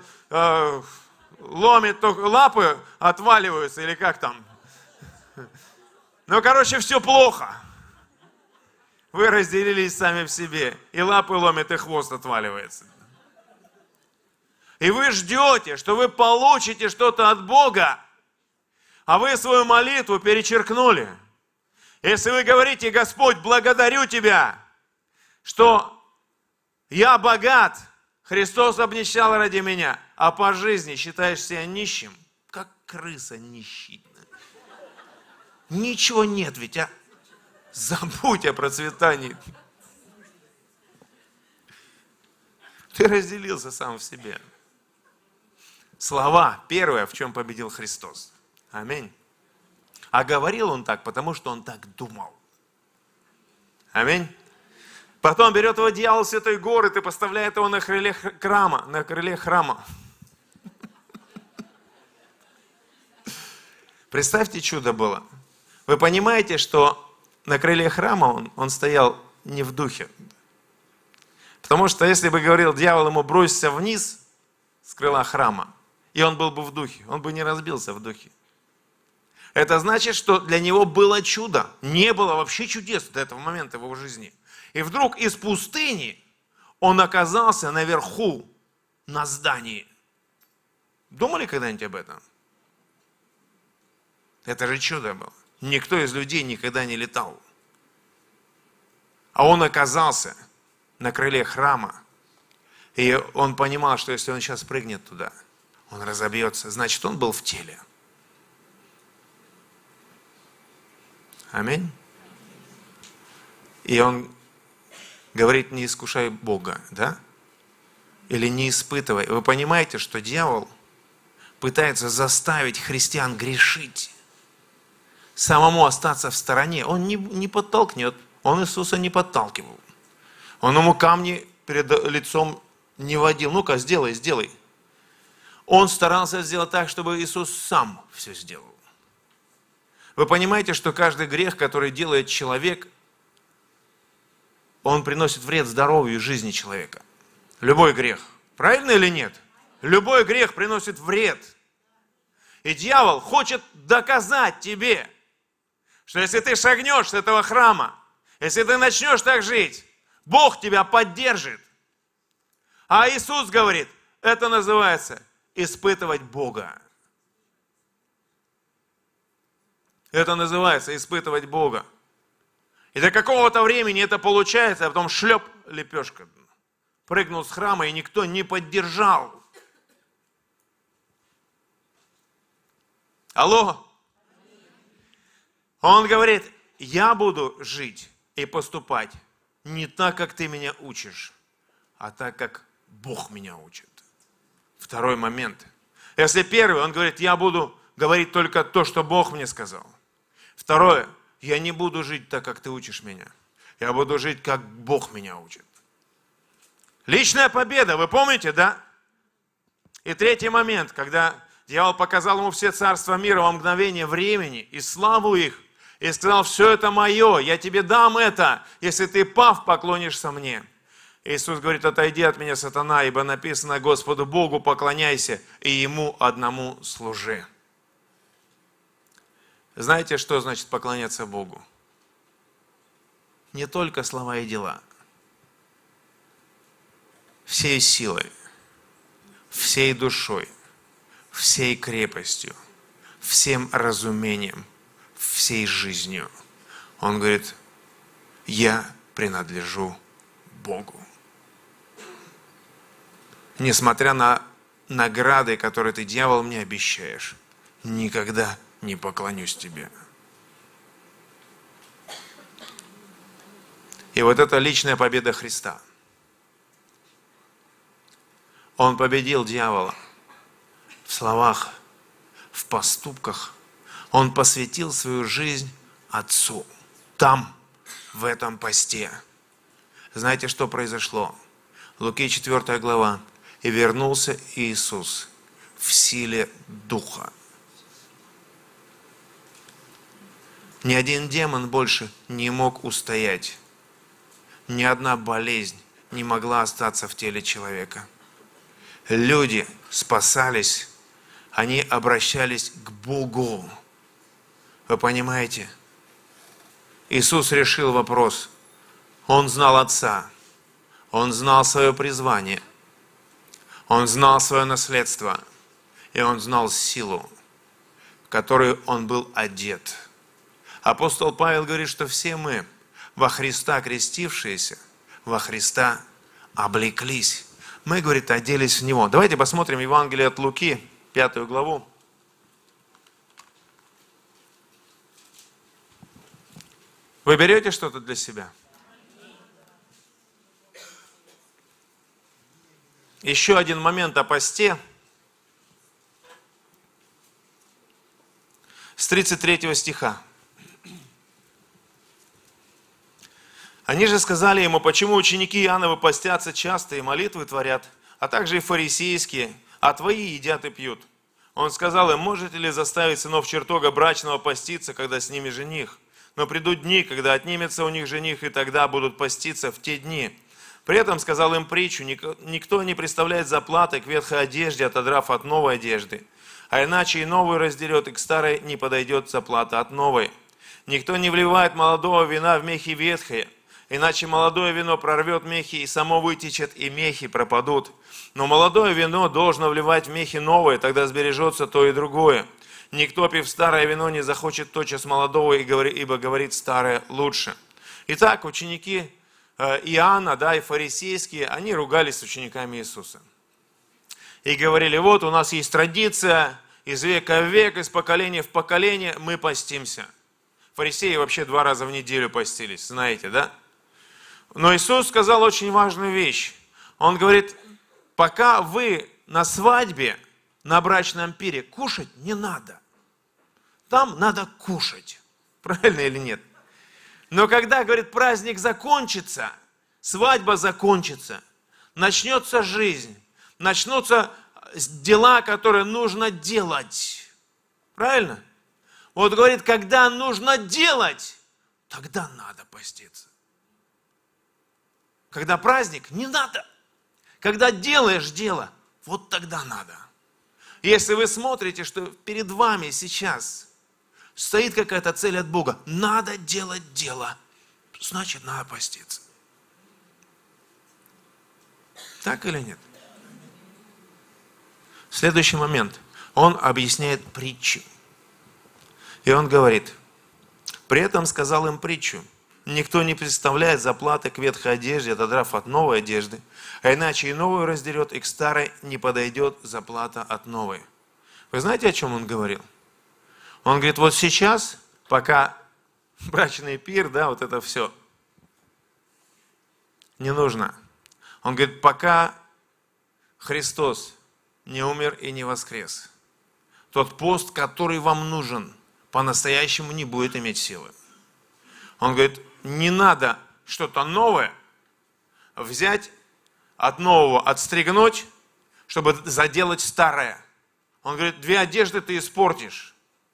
ломит, то лапы отваливаются, или как там. Ну, короче, все плохо. Вы разделились сами в себе. И лапы ломят, и хвост отваливается. И вы ждете, что вы получите что-то от Бога, а вы свою молитву перечеркнули. Если вы говорите: Господь, благодарю Тебя, что я богат, Христос обнищал ради меня, а по жизни считаешь себя нищим, как крыса нищий. Ничего нет ведь, а? Забудь о процветании. Ты разделился сам в себе. Слова, первое, в чем победил Христос. Аминь. А говорил он так, потому что он так думал. Аминь. Потом берет его дьявол с этой горы и поставляет его на крыле храма. Представьте, чудо было. Вы понимаете, что на крыле храма он стоял не в духе. Потому что если бы говорил дьявол ему бросься вниз с крыла храма, и он был бы в духе, он бы не разбился в духе. Это значит, что для него было чудо. Не было вообще чудес до этого момента в его жизни. И вдруг из пустыни он оказался наверху, на здании. Думали когда-нибудь об этом? Это же чудо было. Никто из людей никогда не летал. А он оказался на крыле храма. И он понимал, что если он сейчас прыгнет туда, он разобьется. Значит, он был в теле. Аминь. И он говорит, не искушай Бога, да? Или не испытывай. Вы понимаете, что дьявол пытается заставить христиан грешить, самому остаться в стороне. Он не подтолкнет. Он Иисуса не подталкивал. Он ему камни перед лицом не водил. Ну-ка, сделай, сделай. Он старался сделать так, чтобы Иисус сам все сделал. Вы понимаете, что каждый грех, который делает человек, он приносит вред здоровью и жизни человека. Любой грех. Правильно или нет? Любой грех приносит вред. И дьявол хочет доказать тебе, что если ты шагнешь с этого храма, если ты начнешь так жить, Бог тебя поддержит. А Иисус говорит, это называется испытывать Бога. Это называется испытывать Бога. И до какого-то времени это получается, а потом шлеп, лепешка. Прыгнул с храма, и никто не поддержал. Алло? Он говорит, я буду жить и поступать не так, как ты меня учишь, а так, как Бог меня учит. Второй момент. Если первый, он говорит, я буду говорить только то, что Бог мне сказал. Второе, я не буду жить так, как ты учишь меня. Я буду жить, как Бог меня учит. Личная победа, вы помните, да? И третий момент, когда дьявол показал ему все царства мира во мгновение времени и славу их, и сказал, все это мое, я тебе дам это, если ты, пав, поклонишься мне. Иисус говорит, отойди от меня, сатана, ибо написано, Господу Богу поклоняйся, и Ему одному служи. Знаете, что значит поклоняться Богу? Не только слова и дела. Всей силой, всей душой, всей крепостью, всем разумением, всей жизнью. Он говорит, я принадлежу Богу. Несмотря на награды, которые ты, дьявол, мне обещаешь, никогда не поклонюсь тебе. И вот это личная победа Христа. Он победил дьявола в словах, в поступках. Он посвятил свою жизнь Отцу. Там, в этом посте. Знаете, что произошло? Луки 4 глава. И вернулся Иисус в силе Духа. Ни один демон больше не мог устоять. Ни одна болезнь не могла остаться в теле человека. Люди спасались, они обращались к Богу. Вы понимаете? Иисус решил вопрос. Он знал Отца, Он знал свое призвание, Он знал свое наследство, и Он знал силу, в которую Он был одет. Апостол Павел говорит, что все мы, во Христа крестившиеся, во Христа облеклись. Мы, говорит, оделись в Него. Давайте посмотрим Евангелие от Луки, 5 главу. Вы берете что-то для себя? Еще один момент о посте. С 33 стиха. Они же сказали ему, почему ученики Иоанновы постятся часто и молитвы творят, а также и фарисейские, а твои едят и пьют. Он сказал им, можете ли заставить сынов чертога брачного поститься, когда с ними жених? Но придут дни, когда отнимется у них жених, и тогда будут поститься в те дни. При этом сказал им притчу: никто не представляет заплаты к ветхой одежде, отодрав от новой одежды. А иначе и новую раздерет, и к старой не подойдет заплата от новой. Никто не вливает молодого вина в мехи ветхие, иначе молодое вино прорвет мехи, и само вытечет, и мехи пропадут. Но молодое вино должно вливать в мехи новое, тогда сбережется то и другое. Никто, пив старое вино, не захочет тотчас молодого, ибо говорит: старое лучше. Итак, ученики Иоанна, и фарисейские, они ругались с учениками Иисуса. И говорили: вот у нас есть традиция, из века в век, из поколения в поколение мы постимся. Фарисеи вообще 2 раза в неделю постились, знаете, да? Но Иисус сказал очень важную вещь. Он говорит: пока вы на свадьбе, на брачном пире, кушать не надо. Там надо кушать. Правильно или нет? Но когда, говорит, праздник закончится, свадьба закончится, начнется жизнь, начнутся дела, которые нужно делать. Правильно? Вот говорит, когда нужно делать, тогда надо поститься. Когда праздник, не надо. Когда делаешь дело, вот тогда надо. Если вы смотрите, что перед вами сейчас стоит какая-то цель от Бога, надо делать дело, значит, надо поститься. Так или нет? Следующий момент. Он объясняет притчу. И он говорит: при этом сказал им притчу: никто не представляет заплаты к ветхой одежде, отодрав от новой одежды, а иначе и новую раздерет, и к старой не подойдет заплата от новой. Вы знаете, о чем он говорил? Он говорит: вот сейчас, пока брачный пир, вот это все не нужно. Он говорит: пока Христос не умер и не воскрес, тот пост, который вам нужен, по-настоящему не будет иметь силы. Он говорит: не надо что-то новое взять, от нового отстригнуть, чтобы заделать старое. Он говорит: 2 одежды ты испортишь.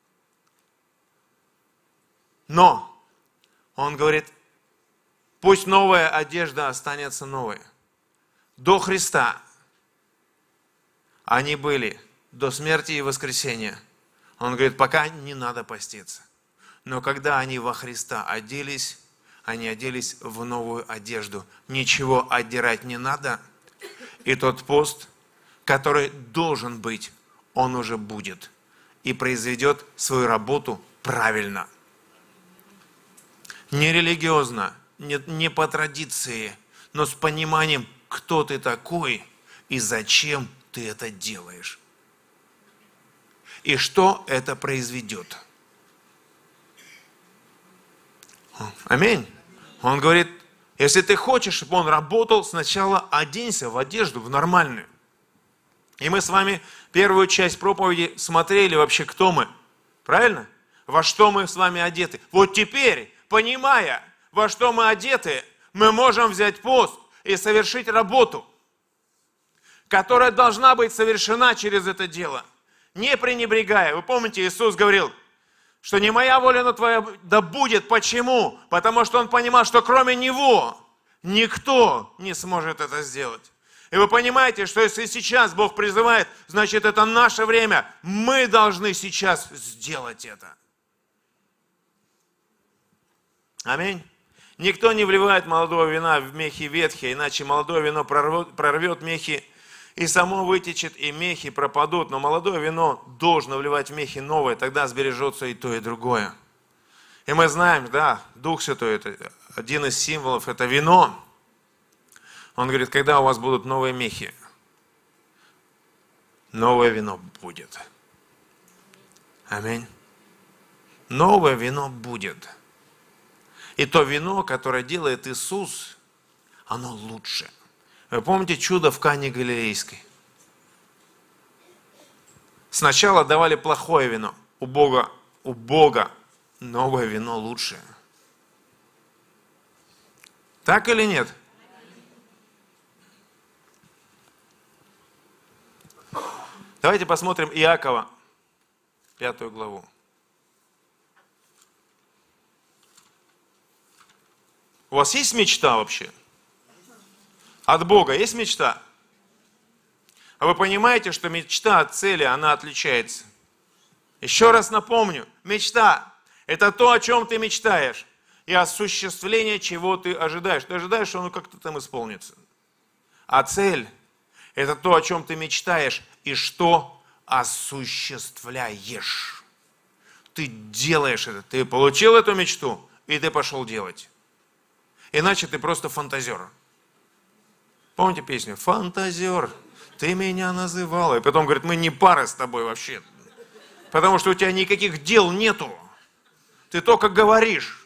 Но, он говорит, пусть новая одежда останется новой. До Христа они были, до смерти и воскресения. Он говорит, пока не надо поститься. Но когда они во Христа оделись, они оделись в новую одежду. Ничего отдирать не надо. И тот пост, который должен быть, он уже будет. И произведет свою работу правильно. Не религиозно, не по традиции, но с пониманием, кто ты такой и зачем ты это делаешь. И что это произведет. Аминь. Он говорит, если ты хочешь, чтобы он работал, сначала оденься в одежду, в нормальную. И мы с вами первую часть проповеди смотрели вообще, кто мы. Правильно? Во что мы с вами одеты. Вот теперь, понимая, во что мы одеты, мы можем взять пост и совершить работу, которая должна быть совершена через это дело. Не пренебрегая. Вы помните, Иисус говорил, что не моя воля, но твоя да будет. Почему? Потому что Он понимал, что кроме Него никто не сможет это сделать. И вы понимаете, что если сейчас Бог призывает, значит это наше время. Мы должны сейчас сделать это. Аминь. Никто не вливает молодого вина в мехи ветхие, иначе молодое вино прорвет мехи, и само вытечет, и мехи пропадут. Но молодое вино должно вливать в мехи новое, тогда сбережется и то, и другое. И мы знаем, Дух Святой, это один из символов, это вино. Он говорит, когда у вас будут новые мехи, новое вино будет. Аминь. Новое вино будет. И то вино, которое делает Иисус, оно лучше. Вы помните чудо в Кане Галилейской? Сначала давали плохое вино. У Бога новое вино лучше. Так или нет? Давайте посмотрим Иакова, 5 главу. У вас есть мечта вообще? От Бога есть мечта? А вы понимаете, что мечта от цели, она отличается? Еще раз напомню, мечта – это то, о чем ты мечтаешь, и осуществление, чего ты ожидаешь. Ты ожидаешь, что оно как-то там исполнится. А цель – это то, о чем ты мечтаешь, и что осуществляешь. Ты делаешь это. Ты получил эту мечту, и ты пошел делать. Иначе ты просто фантазер. Помните песню? Фантазер, ты меня называла. И потом говорит, мы не пара с тобой вообще. Потому что у тебя никаких дел нету. Ты только говоришь.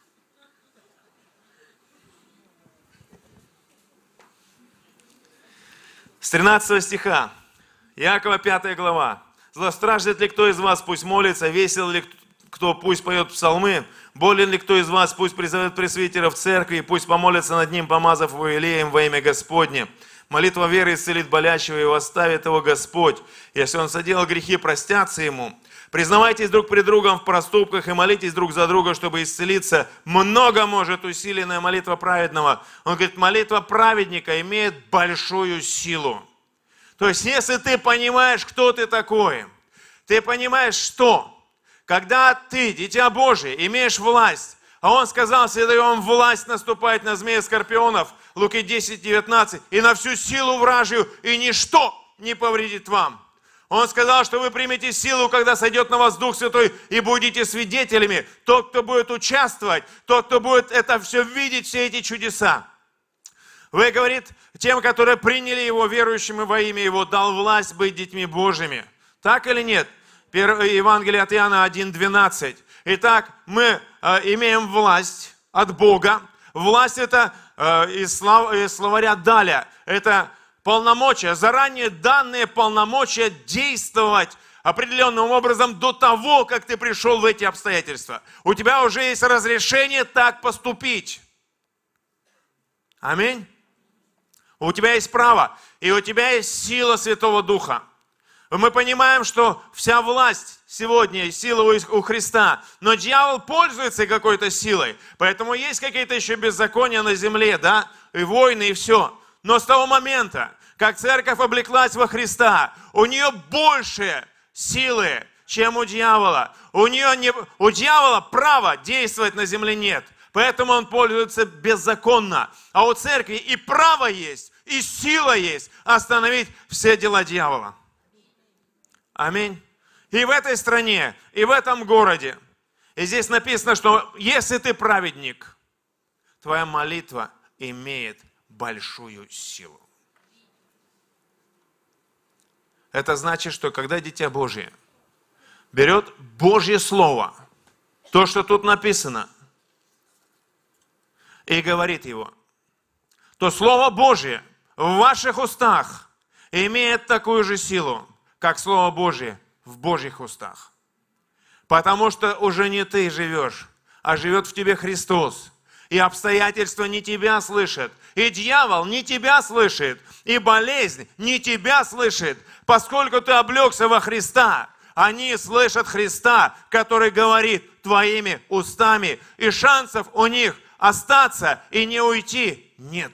С 13 стиха. Иакова 5 глава. Злостраждет ли кто из вас, пусть молится, весел ли кто, пусть поет псалмы, болен ли кто из вас, пусть призовет пресвитера в церкви, и пусть помолится над ним, помазав его елеем во имя Господне. Молитва веры исцелит болящего, и восставит его Господь. Если он соделал грехи, простятся ему. Признавайтесь друг пред другом в проступках и молитесь друг за друга, чтобы исцелиться. Много может усиленная молитва праведного. Он говорит, молитва праведника имеет большую силу. То есть, если ты понимаешь, кто ты такой, ты понимаешь, что, когда ты, дитя Божие, имеешь власть, а он сказал, если даю вам власть наступать на змеи и скорпионов, Луки 10, 19, и на всю силу вражью, и ничто не повредит вам. Он сказал, что вы примете силу, когда сойдет на вас Дух Святой, и будете свидетелями. Тот, кто будет участвовать, тот, кто будет это все видеть, все эти чудеса. Вы, говорит, тем, которые приняли Его, верующим во имя Его, дал власть быть детьми Божьими. Так или нет? Евангелие от Иоанна 1:12. Итак, мы имеем власть от Бога. Власть это из словаря «даля». Это полномочия, заранее данные полномочия действовать определенным образом до того, как ты пришел в эти обстоятельства. У тебя уже есть разрешение так поступить. Аминь. У тебя есть право, и у тебя есть сила Святого Духа. Мы понимаем, что вся власть сегодня, сила у Христа, но дьявол пользуется какой-то силой, поэтому есть какие-то еще беззакония на земле, да, и войны, и все. Но с того момента, как церковь облеклась во Христа, у нее больше силы, чем у дьявола. У дьявола права действовать на земле нет. Поэтому он пользуется беззаконно. А у церкви и право есть, и сила есть остановить все дела дьявола. Аминь. И в этой стране, и в этом городе. И здесь написано, что если ты праведник, твоя молитва имеет большую силу. Это значит, что когда Дитя Божие берет Божье Слово, то, что тут написано, и говорит его, то Слово Божие в ваших устах имеет такую же силу, как Слово Божие в Божьих устах. Потому что уже не ты живешь, а живет в тебе Христос. И обстоятельства не тебя слышат, и дьявол не тебя слышит, и болезнь не тебя слышит, поскольку ты облегся во Христа. Они слышат Христа, который говорит твоими устами, и шансов у них остаться и не уйти нет.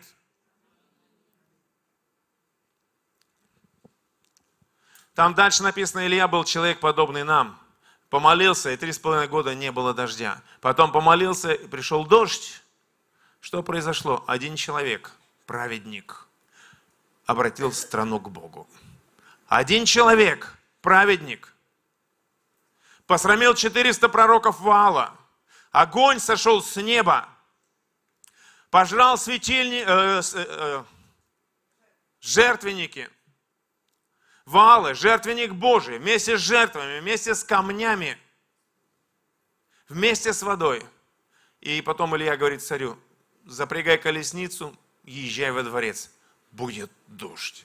Там дальше написано, Илья был человек, подобный нам. Помолился, и 3,5 года не было дождя. Потом помолился, и пришел дождь. Что произошло? Один человек, праведник, обратил страну к Богу. Один человек, праведник, посрамил 400 пророков Ваала. Огонь сошел с неба, пожрал жертвенники. Ваалы, жертвенник Божий, вместе с жертвами, вместе с камнями, вместе с водой. И потом Илья говорит царю, запрягай колесницу, езжай во дворец, будет дождь.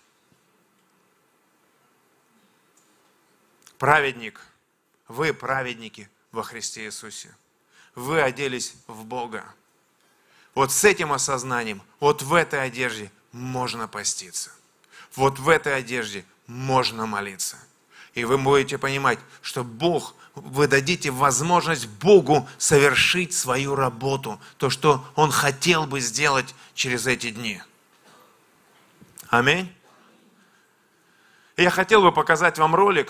Праведник, вы праведники во Христе Иисусе. Вы оделись в Бога. Вот с этим осознанием, вот в этой одежде можно поститься. Вот в этой одежде можно молиться. И вы будете понимать, что Бог, вы дадите возможность Богу совершить свою работу, то, что Он хотел бы сделать через эти дни. Аминь. И я хотел бы показать вам ролик.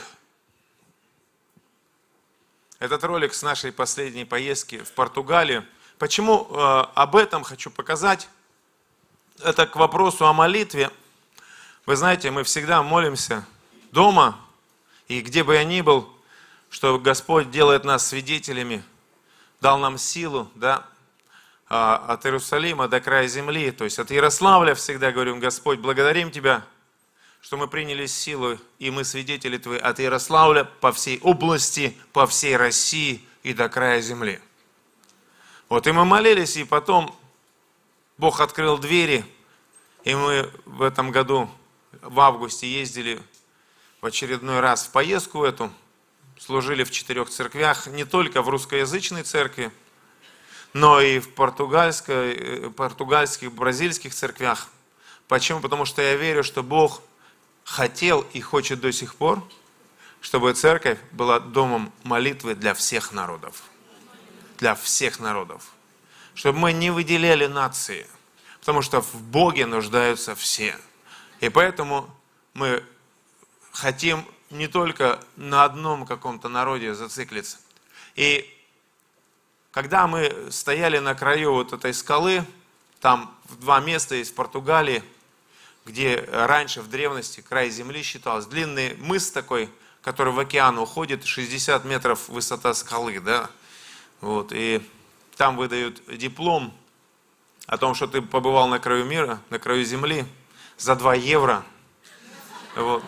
Этот ролик с нашей последней поездки в Португалию. Почему об этом хочу показать? Это к вопросу о молитве. Вы знаете, мы всегда молимся дома, и где бы я ни был, что Господь делает нас свидетелями, дал нам силу, да, от Иерусалима до края земли, то есть от Ярославля всегда говорим: Господь, благодарим Тебя, что мы приняли силу, и мы свидетели Твои от Ярославля по всей области, по всей России и до края земли. Вот, и мы молились, и потом Бог открыл двери, и мы в этом году, в августе, ездили в очередной раз в поездку эту, служили в 4 церквях, не только в русскоязычной церкви, но и в португальских, бразильских церквях. Почему? Потому что я верю, что Бог хотел и хочет до сих пор, чтобы церковь была домом молитвы для всех народов. Для всех народов. Чтобы мы не выделяли нации, потому что в Боге нуждаются все. И поэтому мы хотим не только на одном каком-то народе зациклиться. И когда мы стояли на краю вот этой скалы, там 2 места есть в Португалии, где раньше в древности край земли считался, длинный мыс такой, который в океан уходит, 60 метров высота скалы, да, вот, и там выдают диплом о том, что ты побывал на краю мира, на краю земли, за 2 евро, вот.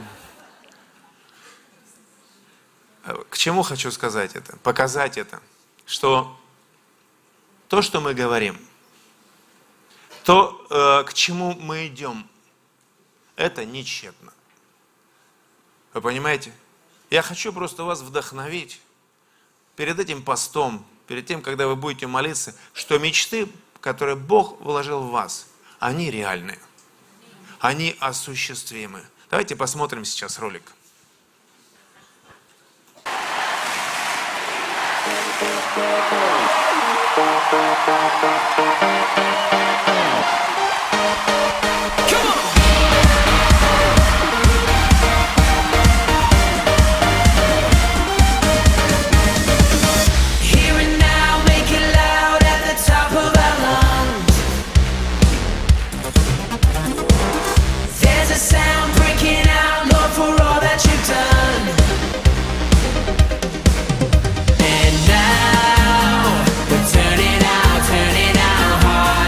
К чему хочу сказать это, показать это, что то, что мы говорим, то, к чему мы идем, это не тщетно. Вы понимаете? Я хочу просто вас вдохновить перед этим постом, перед тем, когда вы будете молиться, что мечты, которые Бог вложил в вас, они реальны, они осуществимы. Давайте посмотрим сейчас ролик. Turning our hearts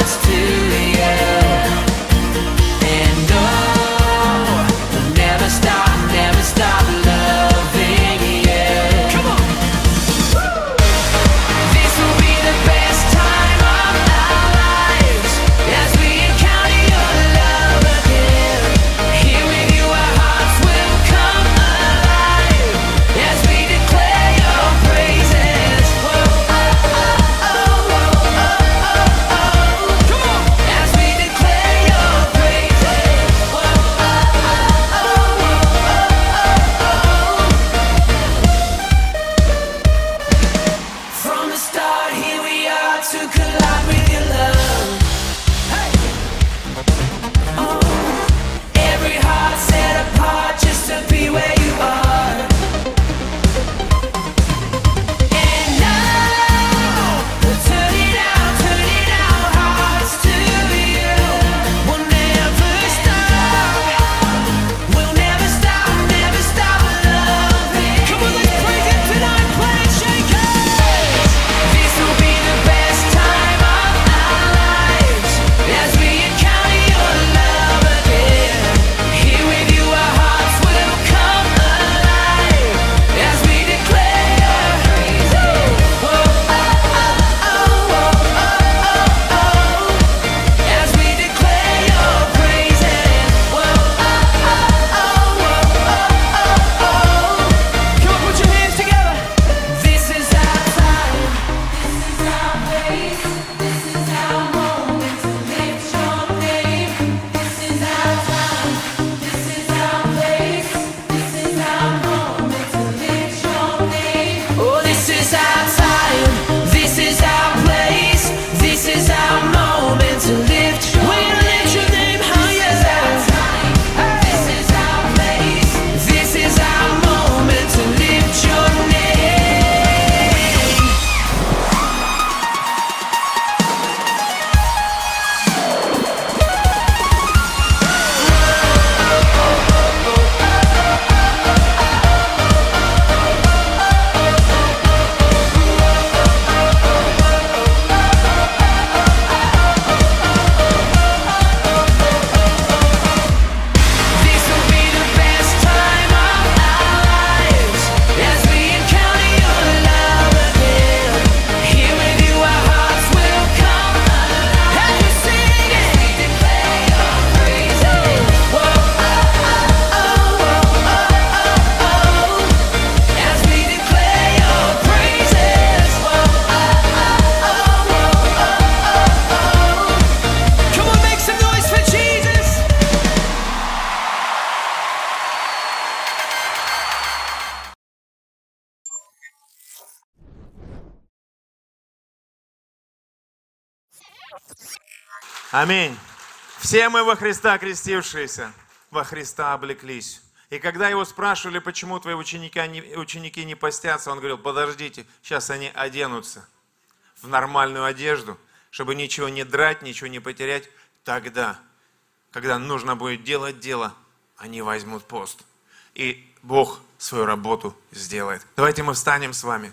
Аминь. Все мы во Христа крестившиеся, во Христа облеклись. И когда его спрашивали, почему твои ученики не постятся, он говорил, подождите, сейчас они оденутся в нормальную одежду, чтобы ничего не драть, ничего не потерять. Тогда, когда нужно будет делать дело, они возьмут пост. И Бог свою работу сделает. Давайте мы встанем с вами.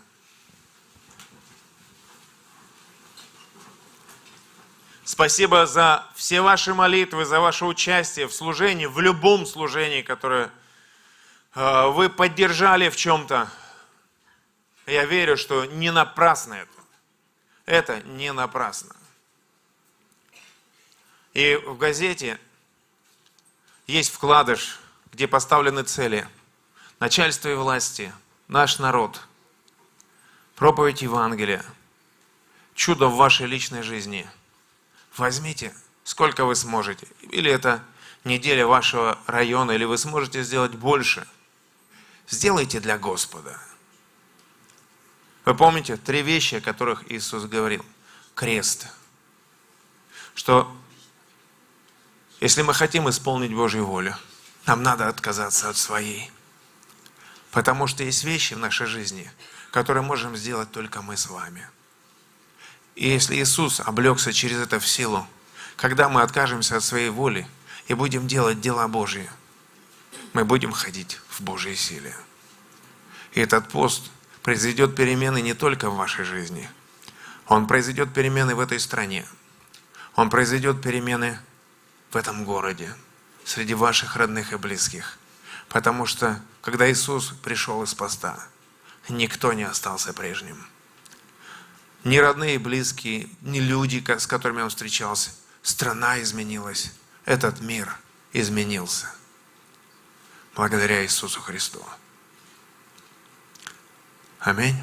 Спасибо за все ваши молитвы, за ваше участие в служении, в любом служении, которое вы поддержали в чем-то. Я верю, что не напрасно это. Это не напрасно. И в газете есть вкладыш, где поставлены цели. Начальство и власти, наш народ, проповедь Евангелия, чудо в вашей личной жизни. Возьмите, сколько вы сможете. Или это неделя вашего района, или вы сможете сделать больше. Сделайте для Господа. Вы помните 3 вещи, о которых Иисус говорил? Крест. Что если мы хотим исполнить Божью волю, нам надо отказаться от своей. Потому что есть вещи в нашей жизни, которые можем сделать только мы с вами. И если Иисус облегся через это в силу, когда мы откажемся от своей воли и будем делать дела Божьи, мы будем ходить в Божьей силе. И этот пост произведет перемены не только в вашей жизни. Он произведет перемены в этой стране. Он произведет перемены в этом городе, среди ваших родных и близких. Потому что, когда Иисус пришел из поста, никто не остался прежним. Ни родные и близкие, ни люди, с которыми Он встречался. Страна изменилась. Этот мир изменился. Благодаря Иисусу Христу. Аминь.